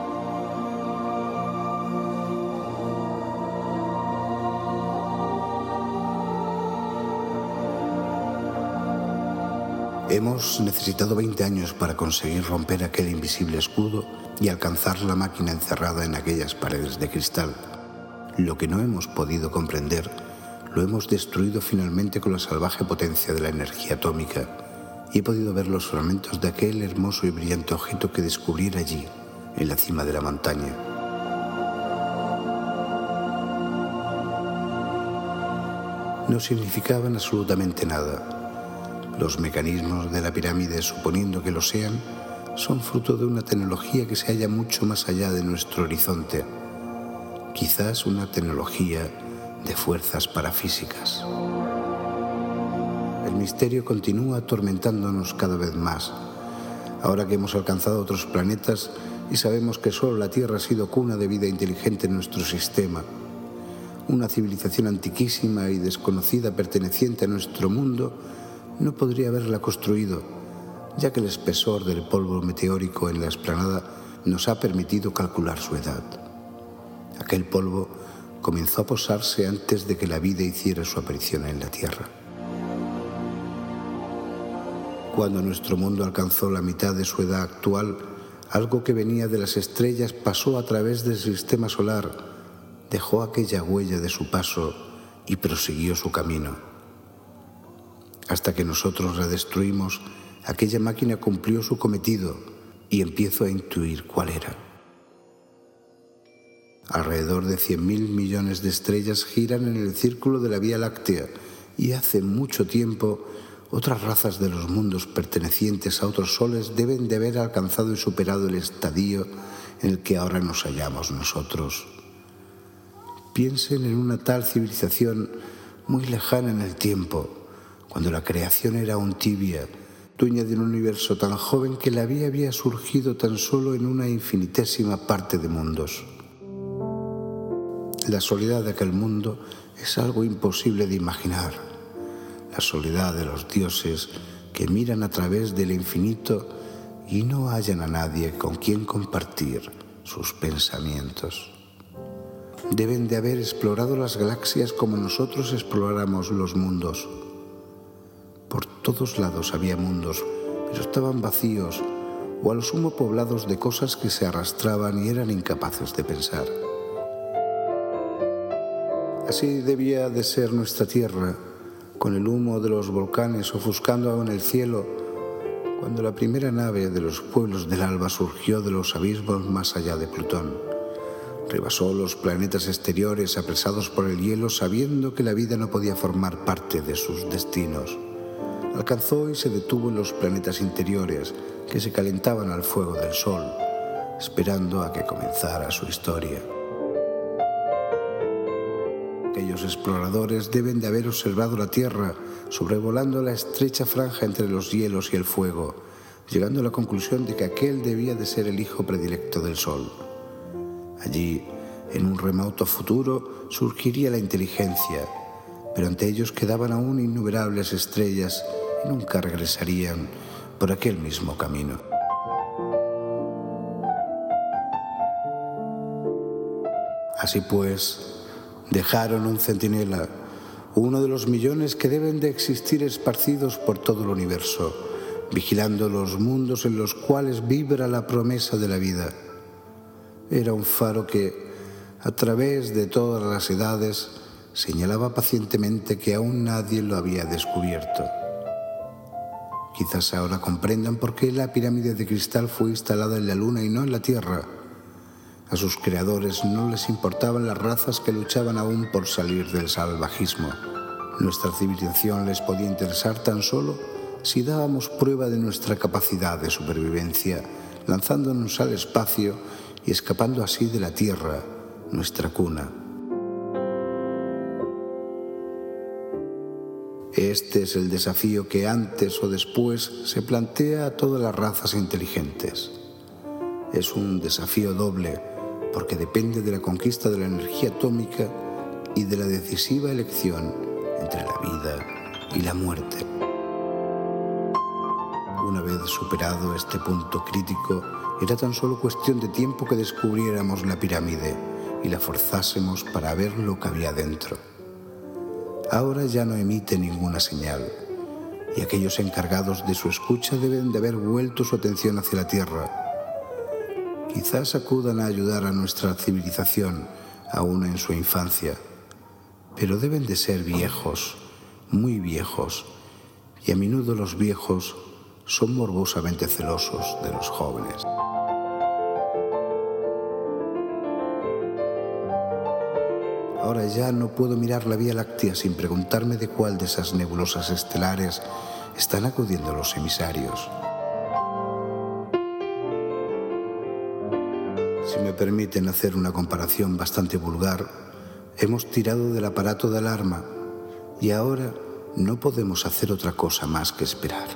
Hemos necesitado 20 años para conseguir romper aquel invisible escudo y alcanzar la máquina encerrada en aquellas paredes de cristal. Lo que no hemos podido comprender, lo hemos destruido finalmente con la salvaje potencia de la energía atómica, y he podido ver los fragmentos de aquel hermoso y brillante objeto que descubriera allí, en la cima de la montaña. No significaban absolutamente nada. Los mecanismos de la pirámide, suponiendo que lo sean, son fruto de una tecnología que se halla mucho más allá de nuestro horizonte. Quizás una tecnología de fuerzas parafísicas. El misterio continúa atormentándonos cada vez más. Ahora que hemos alcanzado otros planetas y sabemos que solo la Tierra ha sido cuna de vida inteligente en nuestro sistema, una civilización antiquísima y desconocida perteneciente a nuestro mundo no podría haberla construido, ya que el espesor del polvo meteórico en la explanada nos ha permitido calcular su edad. Aquel polvo comenzó a posarse antes de que la vida hiciera su aparición en la Tierra. Cuando nuestro mundo alcanzó la mitad de su edad actual, algo que venía de las estrellas pasó a través del sistema solar, dejó aquella huella de su paso y prosiguió su camino. Hasta que nosotros la destruimos, aquella máquina cumplió su cometido y empiezo a intuir cuál era. Alrededor de 100.000 millones de estrellas giran en el círculo de la Vía Láctea y hace mucho tiempo otras razas de los mundos pertenecientes a otros soles deben de haber alcanzado y superado el estadio en el que ahora nos hallamos nosotros. Piensen en una tal civilización muy lejana en el tiempo, cuando la creación era aún tibia, dueña de un universo tan joven que la vida había surgido tan solo en una infinitésima parte de mundos. La soledad de aquel mundo es algo imposible de imaginar. La soledad de los dioses que miran a través del infinito y no hallan a nadie con quien compartir sus pensamientos. Deben de haber explorado las galaxias como nosotros exploramos los mundos. Por todos lados había mundos, pero estaban vacíos o a lo sumo poblados de cosas que se arrastraban y eran incapaces de pensar. Así debía de ser nuestra Tierra, con el humo de los volcanes ofuscando aún el cielo, cuando la primera nave de los pueblos del alba surgió de los abismos más allá de Plutón. Rebasó los planetas exteriores apresados por el hielo, sabiendo que la vida no podía formar parte de sus destinos. Alcanzó y se detuvo en los planetas interiores, que se calentaban al fuego del sol, esperando a que comenzara su historia. Aquellos exploradores deben de haber observado la Tierra, sobrevolando la estrecha franja entre los hielos y el fuego, llegando a la conclusión de que aquel debía de ser el hijo predilecto del Sol. Allí, en un remoto futuro, surgiría la inteligencia, pero ante ellos quedaban aún innumerables estrellas y nunca regresarían por aquel mismo camino. Así pues, dejaron un centinela, uno de los millones que deben de existir esparcidos por todo el universo, vigilando los mundos en los cuales vibra la promesa de la vida. Era un faro que, a través de todas las edades, señalaba pacientemente que aún nadie lo había descubierto. Quizás ahora comprendan por qué la pirámide de cristal fue instalada en la Luna y no en la Tierra. A sus creadores no les importaban las razas que luchaban aún por salir del salvajismo. Nuestra civilización les podía interesar tan solo si dábamos prueba de nuestra capacidad de supervivencia, lanzándonos al espacio y escapando así de la Tierra, nuestra cuna. Este es el desafío que antes o después se plantea a todas las razas inteligentes. Es un desafío doble, porque depende de la conquista de la energía atómica y de la decisiva elección entre la vida y la muerte. Una vez superado este punto crítico, era tan solo cuestión de tiempo que descubriéramos la pirámide y la forzásemos para ver lo que había dentro. Ahora ya no emite ninguna señal, y aquellos encargados de su escucha deben de haber vuelto su atención hacia la Tierra. Quizás acudan a ayudar a nuestra civilización, aún en su infancia, pero deben de ser viejos, muy viejos, y a menudo los viejos son morbosamente celosos de los jóvenes. Ahora ya no puedo mirar la Vía Láctea sin preguntarme de cuál de esas nebulosas estelares están acudiendo los emisarios. Si me permiten hacer una comparación bastante vulgar, hemos tirado del aparato de alarma y ahora no podemos hacer otra cosa más que esperar.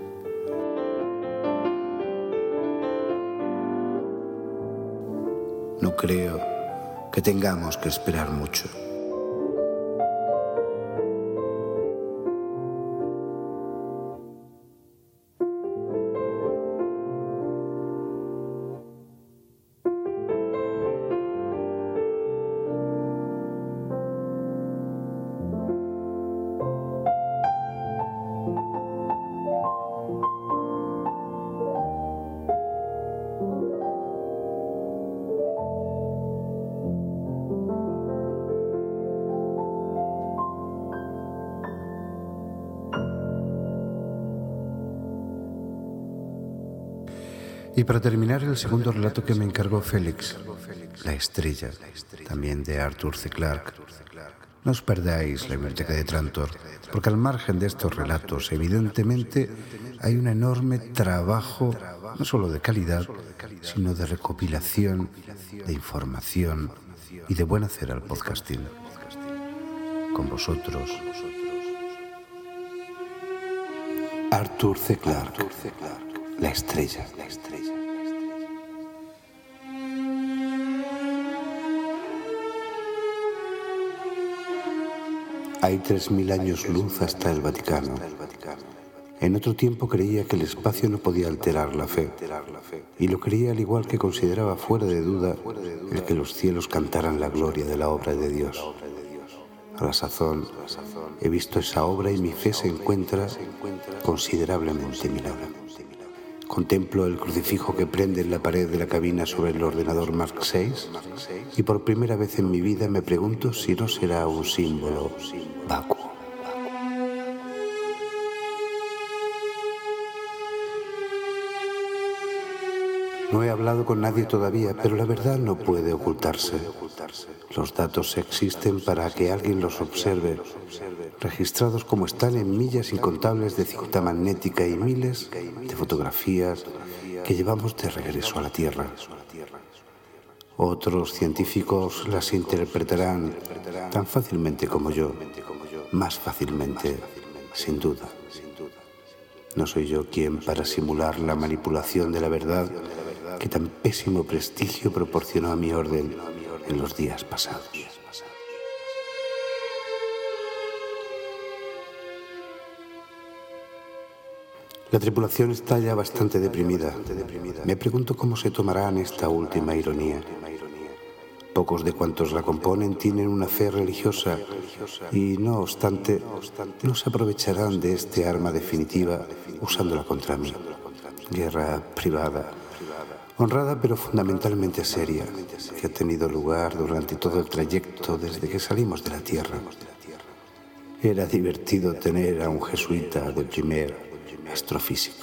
No creo que tengamos que esperar mucho. Y para terminar, el segundo relato que me encargó Félix, La estrella, también de Arthur C. Clarke. No os perdáis la biblioteca de Trantor, porque al margen de estos relatos, evidentemente, hay un enorme trabajo, no solo de calidad, sino de recopilación, de información y de buen hacer al podcasting. Con vosotros, Arthur C. Clarke, La estrella. Hay 3000 años luz hasta el Vaticano. En otro tiempo creía que el espacio no podía alterar la fe, y lo creía al igual que consideraba fuera de duda el que los cielos cantaran la gloria de la obra de Dios. A la sazón, he visto esa obra y mi fe se encuentra considerablemente minada. Contemplo el crucifijo que prende en la pared de la cabina sobre el ordenador Mark VI y por primera vez en mi vida me pregunto si no será un símbolo vacuo. No he hablado con nadie todavía, pero la verdad no puede ocultarse. Los datos existen para que alguien los observe, registrados como están en millas incontables de cinta magnética y miles de fotografías que llevamos de regreso a la Tierra. Otros científicos las interpretarán tan fácilmente como yo, más fácilmente, sin duda. No soy yo quien para simular la manipulación de la verdad que tan pésimo prestigio proporcionó a mi orden en los días pasados. La tripulación está ya bastante deprimida. Me pregunto cómo se tomarán esta última ironía. Pocos de cuantos la componen tienen una fe religiosa y, no obstante, no se aprovecharán de este arma definitiva usándola contra mí. Guerra privada, honrada pero fundamentalmente seria, que ha tenido lugar durante todo el trayecto desde que salimos de la Tierra. Era divertido tener a un jesuita de primer astrofísico.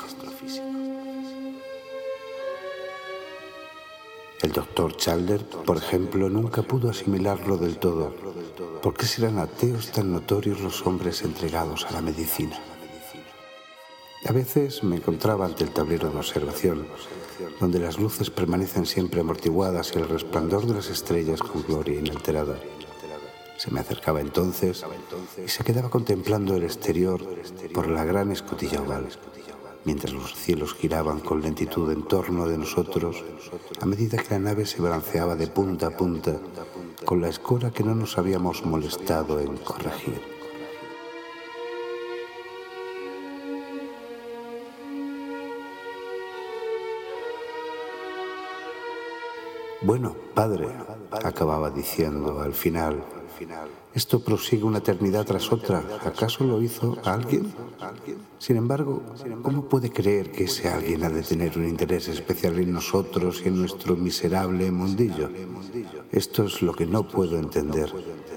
El doctor Chalder, por ejemplo, nunca pudo asimilarlo del todo. ¿Por qué serán ateos tan notorios los hombres entregados a la medicina? A veces me encontraba ante el tablero de observación, donde las luces permanecen siempre amortiguadas y el resplandor de las estrellas con gloria inalterada. Se me acercaba entonces y se quedaba contemplando el exterior por la gran escotilla oval, mientras los cielos giraban con lentitud en torno de nosotros, a medida que la nave se balanceaba de punta a punta, con la escora que no nos habíamos molestado en corregir. Bueno, padre, acababa diciendo al final, esto prosigue una eternidad tras otra. ¿Acaso lo hizo alguien? Sin embargo, ¿cómo puede creer que ese alguien ha de tener un interés especial en nosotros y en nuestro miserable mundillo? Esto es lo que no puedo entender.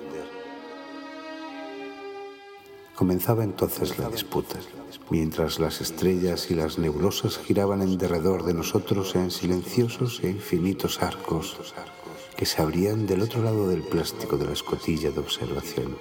Comenzaba entonces la disputa, mientras las estrellas y las nebulosas giraban en derredor de nosotros en silenciosos e infinitos arcos que se abrían del otro lado del plástico de la escotilla de observación.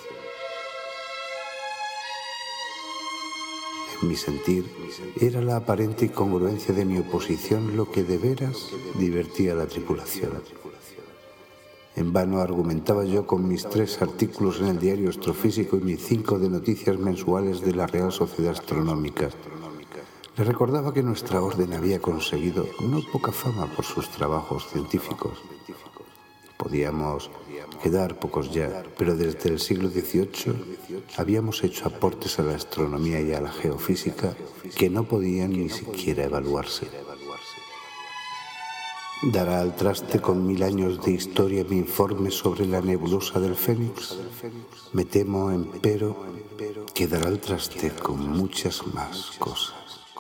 En mi sentir, era la aparente incongruencia de mi oposición lo que de veras divertía a la tripulación. En vano argumentaba yo con mis 3 artículos en el diario Astrofísico y mis 5 de noticias mensuales de la Real Sociedad Astronómica. Le recordaba que nuestra orden había conseguido no poca fama por sus trabajos científicos. Podíamos quedar pocos ya, pero desde el siglo XVIII habíamos hecho aportes a la astronomía y a la geofísica que no podían ni siquiera evaluarse. ¿Dará al traste con 1000 años de historia mi informe sobre la nebulosa del Fénix? Me temo, empero, que dará al traste con muchas más cosas.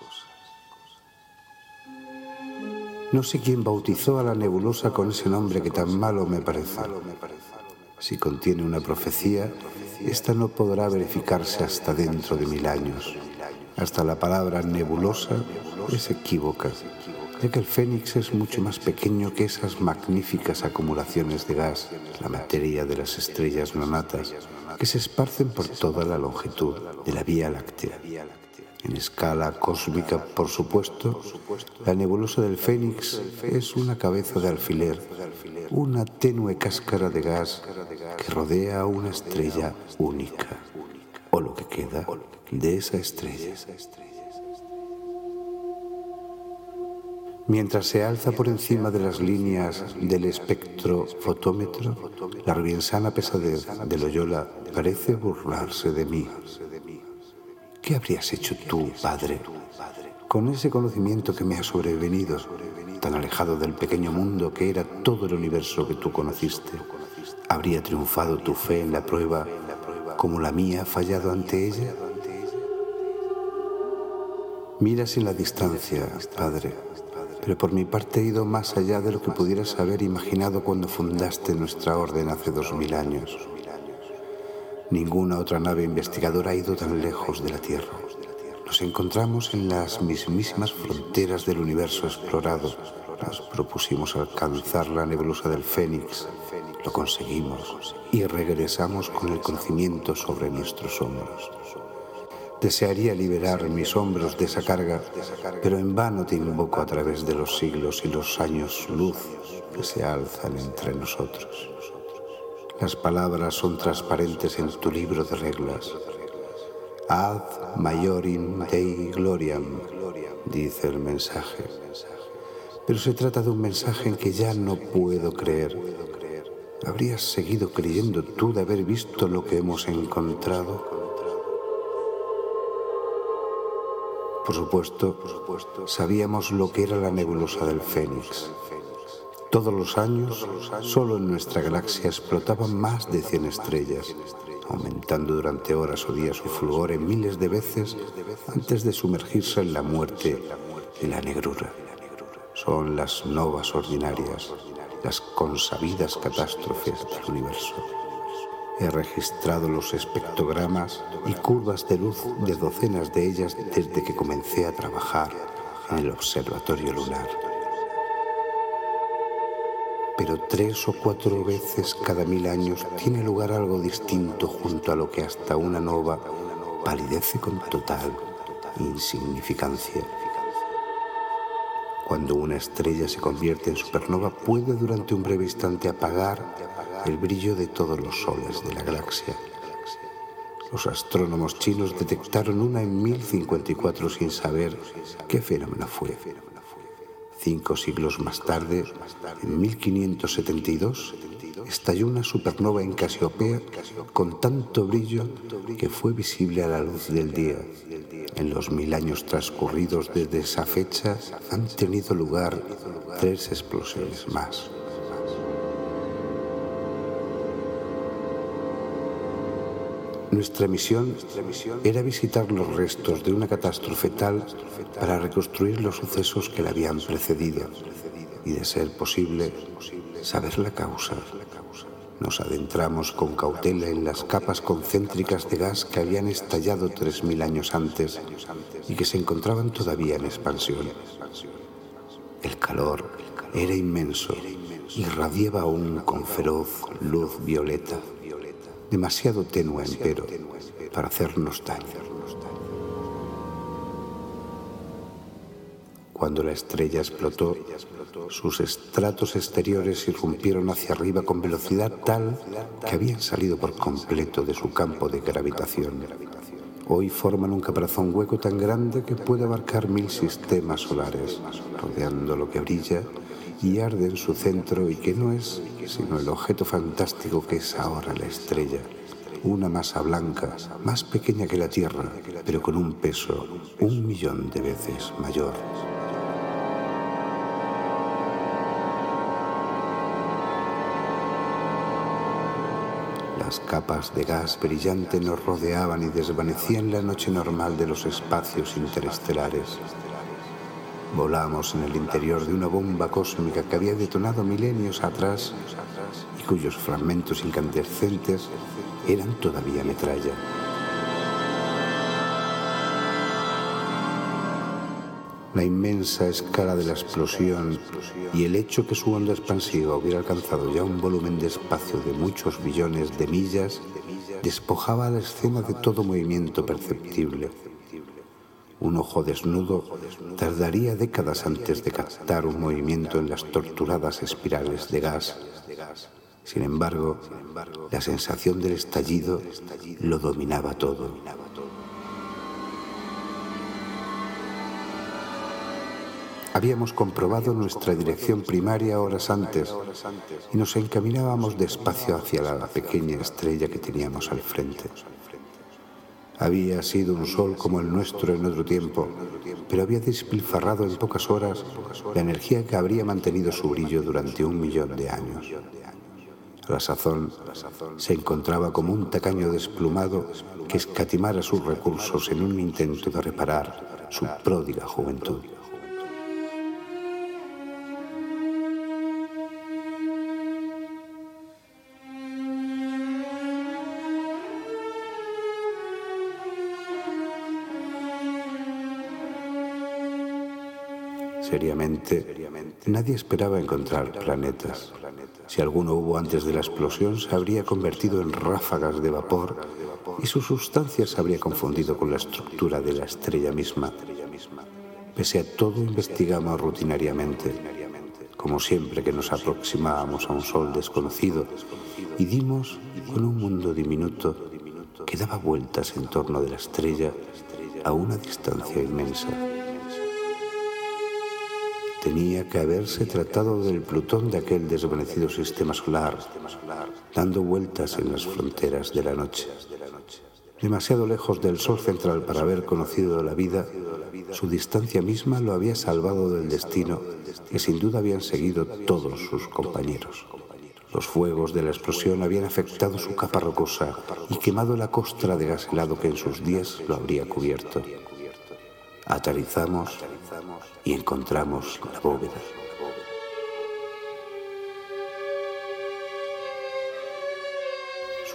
No sé quién bautizó a la nebulosa con ese nombre que tan malo me parece. Si contiene una profecía, esta no podrá verificarse hasta dentro de 1000 años. Hasta la palabra nebulosa es equívoca, ya que el Fénix es mucho más pequeño que esas magníficas acumulaciones de gas, la materia de las estrellas nonatas, que se esparcen por toda la longitud de la Vía Láctea. En escala cósmica, por supuesto, la nebulosa del Fénix es una cabeza de alfiler, una tenue cáscara de gas que rodea a una estrella única, o lo que queda de esa estrella. Mientras se alza por encima de las líneas del espectrofotómetro, la rubiensana pesadez de Loyola parece burlarse de mí. ¿Qué habrías hecho tú, padre, con ese conocimiento que me ha sobrevenido, tan alejado del pequeño mundo que era todo el universo que tú conociste? ¿Habría triunfado tu fe en la prueba como la mía ha fallado ante ella? Miras en la distancia, padre, pero por mi parte he ido más allá de lo que pudieras haber imaginado cuando fundaste nuestra orden hace 2000 años. Ninguna otra nave investigadora ha ido tan lejos de la Tierra. Nos encontramos en las mismísimas fronteras del universo explorado. Nos propusimos alcanzar la nebulosa del Fénix. Lo conseguimos y regresamos con el conocimiento sobre nuestros hombros. Desearía liberar mis hombros de esa carga, pero en vano te invoco a través de los siglos y los años luz que se alzan entre nosotros. Las palabras son transparentes en tu libro de reglas. Ad maiorim Dei gloriam, dice el mensaje. Pero se trata de un mensaje en que ya no puedo creer. ¿Habrías seguido creyendo tú de haber visto lo que hemos encontrado? Por supuesto, sabíamos lo que era la nebulosa del Fénix. Todos los años, solo en nuestra galaxia explotaban más de 100 estrellas, aumentando durante horas o días su fulgor en miles de veces antes de sumergirse en la muerte y la negrura. Son las novas ordinarias, las consabidas catástrofes del universo. He registrado los espectrogramas y curvas de luz de docenas de ellas desde que comencé a trabajar en el observatorio lunar. Pero 3 o 4 veces cada 1000 años tiene lugar algo distinto junto a lo que hasta una nova palidece con total insignificancia. Cuando una estrella se convierte en supernova, puede durante un breve instante apagar el brillo de todos los soles de la galaxia. Los astrónomos chinos detectaron una en 1054 sin saber qué fenómeno fue. 5 siglos más tarde, en 1572, estalló una supernova en Casiopea con tanto brillo que fue visible a la luz del día. En los 1000 años transcurridos desde esa fecha han tenido lugar 3 explosiones más. Nuestra misión era visitar los restos de una catástrofe tal para reconstruir los sucesos que la habían precedido y, de ser posible, saber la causa. Nos adentramos con cautela en las capas concéntricas de gas que habían estallado 3000 años antes y que se encontraban todavía en expansión. El calor era inmenso y irradiaba aún con feroz luz violeta, demasiado tenue, empero, para hacernos daño. Cuando la estrella explotó, sus estratos exteriores irrumpieron hacia arriba con velocidad tal que habían salido por completo de su campo de gravitación. Hoy forman un caparazón hueco tan grande que puede abarcar 1000 sistemas solares, rodeando lo que brilla y arde en su centro y que no es sino el objeto fantástico que es ahora la estrella. Una masa blanca, más pequeña que la Tierra, pero con un peso 1.000.000 de veces mayor. Las capas de gas brillante nos rodeaban y desvanecían la noche normal de los espacios interestelares. Volamos en el interior de una bomba cósmica que había detonado milenios atrás y cuyos fragmentos incandescentes eran todavía metralla. La inmensa escala de la explosión y el hecho que su onda expansiva hubiera alcanzado ya un volumen de espacio de muchos billones de millas despojaba a la escena de todo movimiento perceptible. Un ojo desnudo tardaría décadas antes de captar un movimiento en las torturadas espirales de gas. Sin embargo, la sensación del estallido lo dominaba todo. Habíamos comprobado nuestra dirección primaria horas antes y nos encaminábamos despacio hacia la pequeña estrella que teníamos al frente. Había sido un sol como el nuestro en otro tiempo, pero había despilfarrado en pocas horas la energía que habría mantenido su brillo durante 1.000.000 de años. A la sazón se encontraba como un tacaño desplumado que escatimara sus recursos en un intento de reparar su pródiga juventud. Seriamente, nadie esperaba encontrar planetas. Si alguno hubo antes de la explosión, se habría convertido en ráfagas de vapor y su sustancia se habría confundido con la estructura de la estrella misma. Pese a todo, investigamos rutinariamente, como siempre que nos aproximábamos a un sol desconocido, y dimos con un mundo diminuto que daba vueltas en torno de la estrella a una distancia inmensa. Tenía que haberse tratado del Plutón de aquel desvanecido sistema solar, dando vueltas en las fronteras de la noche. Demasiado lejos del Sol central para haber conocido la vida, su distancia misma lo había salvado del destino que sin duda habían seguido todos sus compañeros. Los fuegos de la explosión habían afectado su capa rocosa y quemado la costra de gas helado que en sus días lo habría cubierto. Aterrizamos y encontramos la bóveda.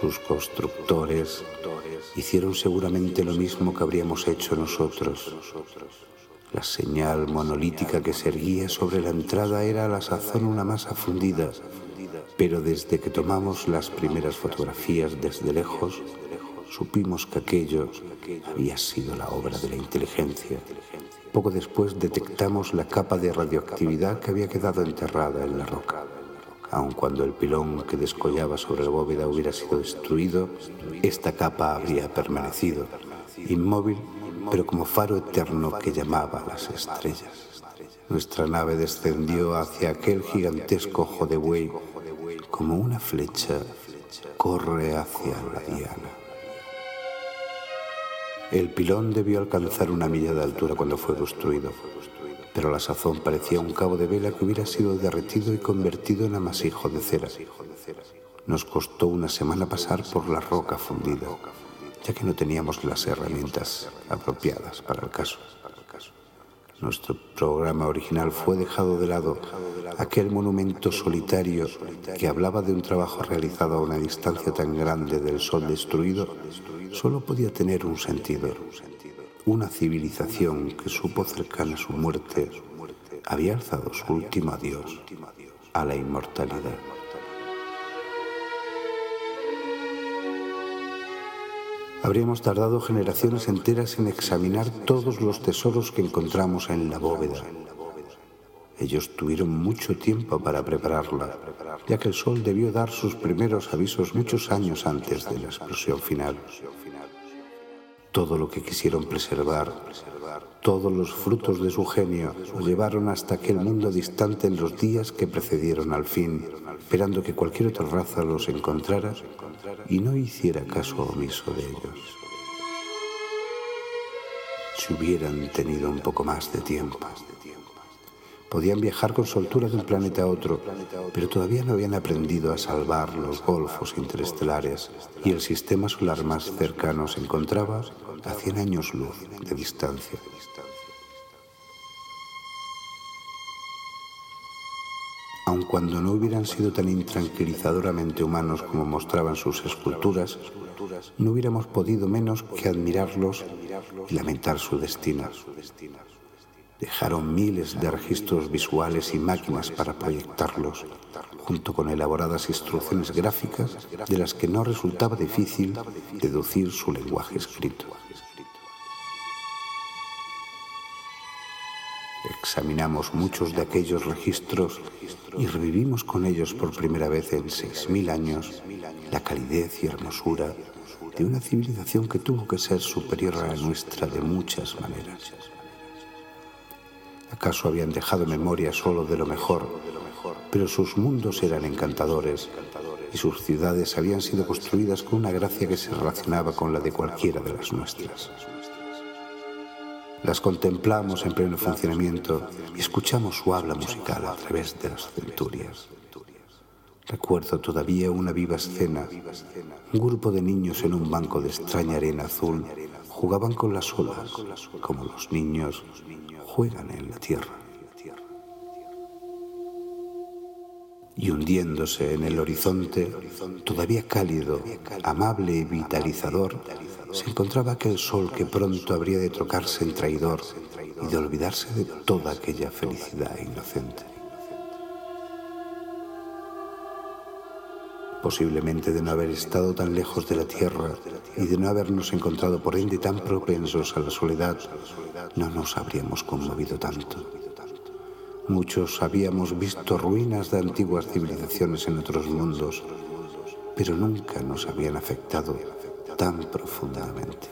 Sus constructores hicieron seguramente lo mismo que habríamos hecho nosotros. La señal monolítica que se erguía sobre la entrada era a la sazón una masa fundida, pero desde que tomamos las primeras fotografías desde lejos, supimos que aquello había sido la obra de la inteligencia. Poco después detectamos la capa de radioactividad que había quedado enterrada en la roca. Aun cuando el pilón que descollaba sobre la bóveda hubiera sido destruido, esta capa habría permanecido, inmóvil, pero como faro eterno que llamaba a las estrellas. Nuestra nave descendió hacia aquel gigantesco ojo de buey, como una flecha corre hacia la diana. El pilón debió alcanzar 1 milla de altura cuando fue construido, pero a la sazón parecía un cabo de vela que hubiera sido derretido y convertido en amasijo de cera. Nos costó 1 semana pasar por la roca fundida, ya que no teníamos las herramientas apropiadas para el caso. Nuestro programa original fue dejado de lado. Aquel monumento solitario que hablaba de un trabajo realizado a una distancia tan grande del sol destruido solo podía tener un sentido. Una civilización que supo cercana a su muerte había alzado su último adiós a la inmortalidad. Habríamos tardado generaciones enteras en examinar todos los tesoros que encontramos en la bóveda. Ellos tuvieron mucho tiempo para prepararla, ya que el sol debió dar sus primeros avisos muchos años antes de la explosión final. Todo lo que quisieron preservar, todos los frutos de su genio, lo llevaron hasta aquel mundo distante en los días que precedieron al fin, esperando que cualquier otra raza los encontrara y no hiciera caso omiso de ellos. Si hubieran tenido un poco más de tiempo, podían viajar con soltura de un planeta a otro, pero todavía no habían aprendido a salvar los golfos interestelares y el sistema solar más cercano se encontraba a 100 años luz de distancia. Aun cuando no hubieran sido tan intranquilizadoramente humanos como mostraban sus esculturas, no hubiéramos podido menos que admirarlos y lamentar su destino. Dejaron miles de registros visuales y máquinas para proyectarlos, junto con elaboradas instrucciones gráficas de las que no resultaba difícil deducir su lenguaje escrito. Examinamos muchos de aquellos registros y revivimos con ellos por primera vez en 6.000 años la calidez y hermosura de una civilización que tuvo que ser superior a la nuestra de muchas maneras. ¿Acaso habían dejado memoria solo de lo mejor? Pero sus mundos eran encantadores y sus ciudades habían sido construidas con una gracia que se relacionaba con la de cualquiera de las nuestras. Las contemplamos en pleno funcionamiento y escuchamos su habla musical a través de las centurias. Recuerdo todavía una viva escena. Un grupo de niños en un banco de extraña arena azul jugaban con las olas, como los niños juegan en la tierra. Y hundiéndose en el horizonte, todavía cálido, amable y vitalizador, se encontraba aquel sol que pronto habría de trocarse en traidor y de olvidarse de toda aquella felicidad inocente. Posiblemente de no haber estado tan lejos de la tierra y de no habernos encontrado por ende tan propensos a la soledad, no nos habríamos conmovido tanto. Muchos habíamos visto ruinas de antiguas civilizaciones en otros mundos, pero nunca nos habían afectado tan profundamente.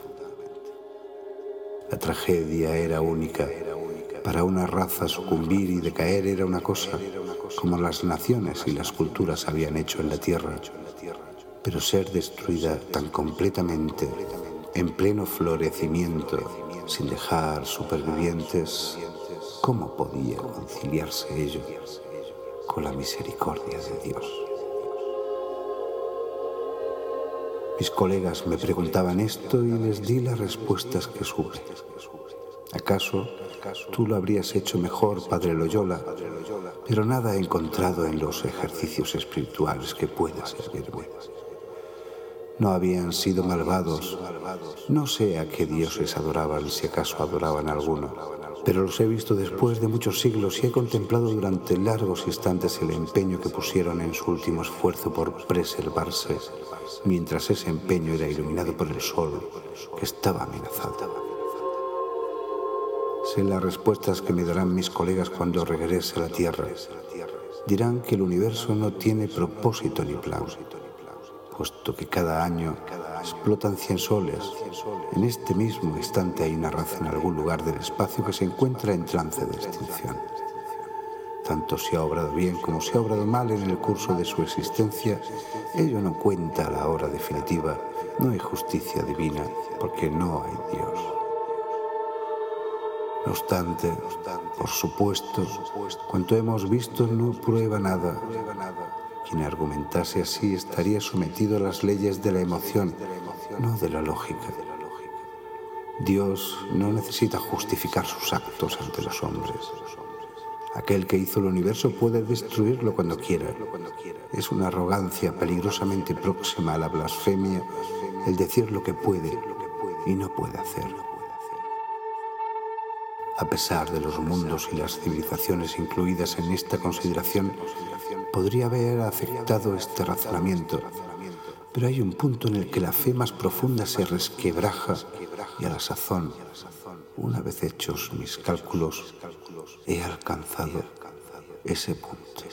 La tragedia era única. Para una raza sucumbir y decaer era una cosa, como las naciones y las culturas habían hecho en la tierra, pero ser destruida tan completamente, en pleno florecimiento, sin dejar supervivientes, ¿cómo podía conciliarse ello con la misericordia de Dios? Mis colegas me preguntaban esto y les di las respuestas que supe. ¿Acaso tú lo habrías hecho mejor, Padre Loyola? Pero nada he encontrado en los ejercicios espirituales que pueda servirme. No habían sido malvados. No sé a qué dioses adoraban, si acaso adoraban a alguno, pero los he visto después de muchos siglos y he contemplado durante largos instantes el empeño que pusieron en su último esfuerzo por preservarse, mientras ese empeño era iluminado por el sol, que estaba amenazado. Sé las respuestas que me darán mis colegas cuando regrese a la Tierra. Dirán que el universo no tiene propósito ni plan, puesto que cada año explotan 100 soles. En este mismo instante hay una raza en algún lugar del espacio que se encuentra en trance de extinción. Tanto si ha obrado bien como si ha obrado mal en el curso de su existencia, ello no cuenta a la hora definitiva. No hay justicia divina, porque no hay Dios. No obstante, por supuesto, cuanto hemos visto no prueba nada. Quien argumentase así estaría sometido a las leyes de la emoción, no de la lógica. Dios no necesita justificar sus actos ante los hombres. Aquel que hizo el universo puede destruirlo cuando quiera. Es una arrogancia peligrosamente próxima a la blasfemia el decir lo que puede y no puede hacer. A pesar de los mundos y las civilizaciones incluidas en esta consideración, podría haber aceptado este razonamiento, pero hay un punto en el que la fe más profunda se resquebraja y a la sazón, una vez hechos mis cálculos, he alcanzado ese punto.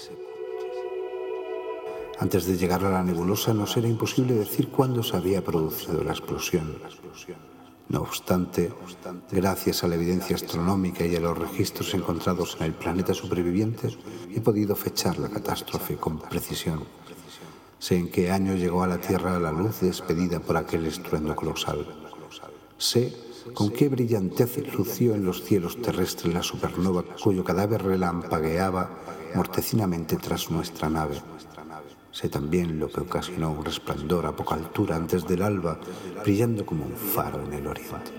Antes de llegar a la nebulosa nos era imposible decir cuándo se había producido la explosión. No obstante, gracias a la evidencia astronómica y a los registros encontrados en el planeta superviviente, he podido fechar la catástrofe con precisión. Sé en qué año llegó a la Tierra la luz despedida por aquel estruendo colosal. Sé con qué brillantez lució en los cielos terrestres la supernova cuyo cadáver relampagueaba mortecinamente tras nuestra nave. Sé también lo que ocasionó un resplandor a poca altura antes del alba, brillando como un faro en el oriente.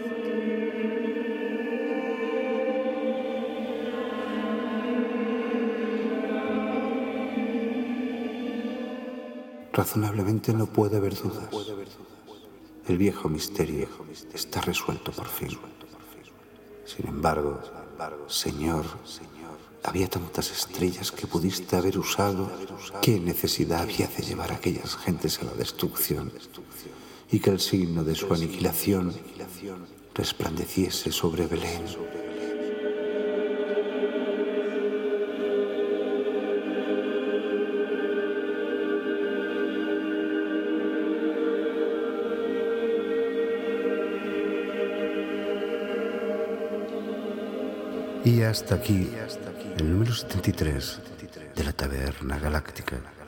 Razonablemente no puede haber dudas. El viejo misterio está resuelto por fin. Sin embargo, Señor, había tantas estrellas que pudiste haber usado. ¿Qué necesidad había de llevar a aquellas gentes a la destrucción y que el signo de su aniquilación resplandeciese sobre Belén? Y hasta aquí el número 73 de la Taberna Galáctica.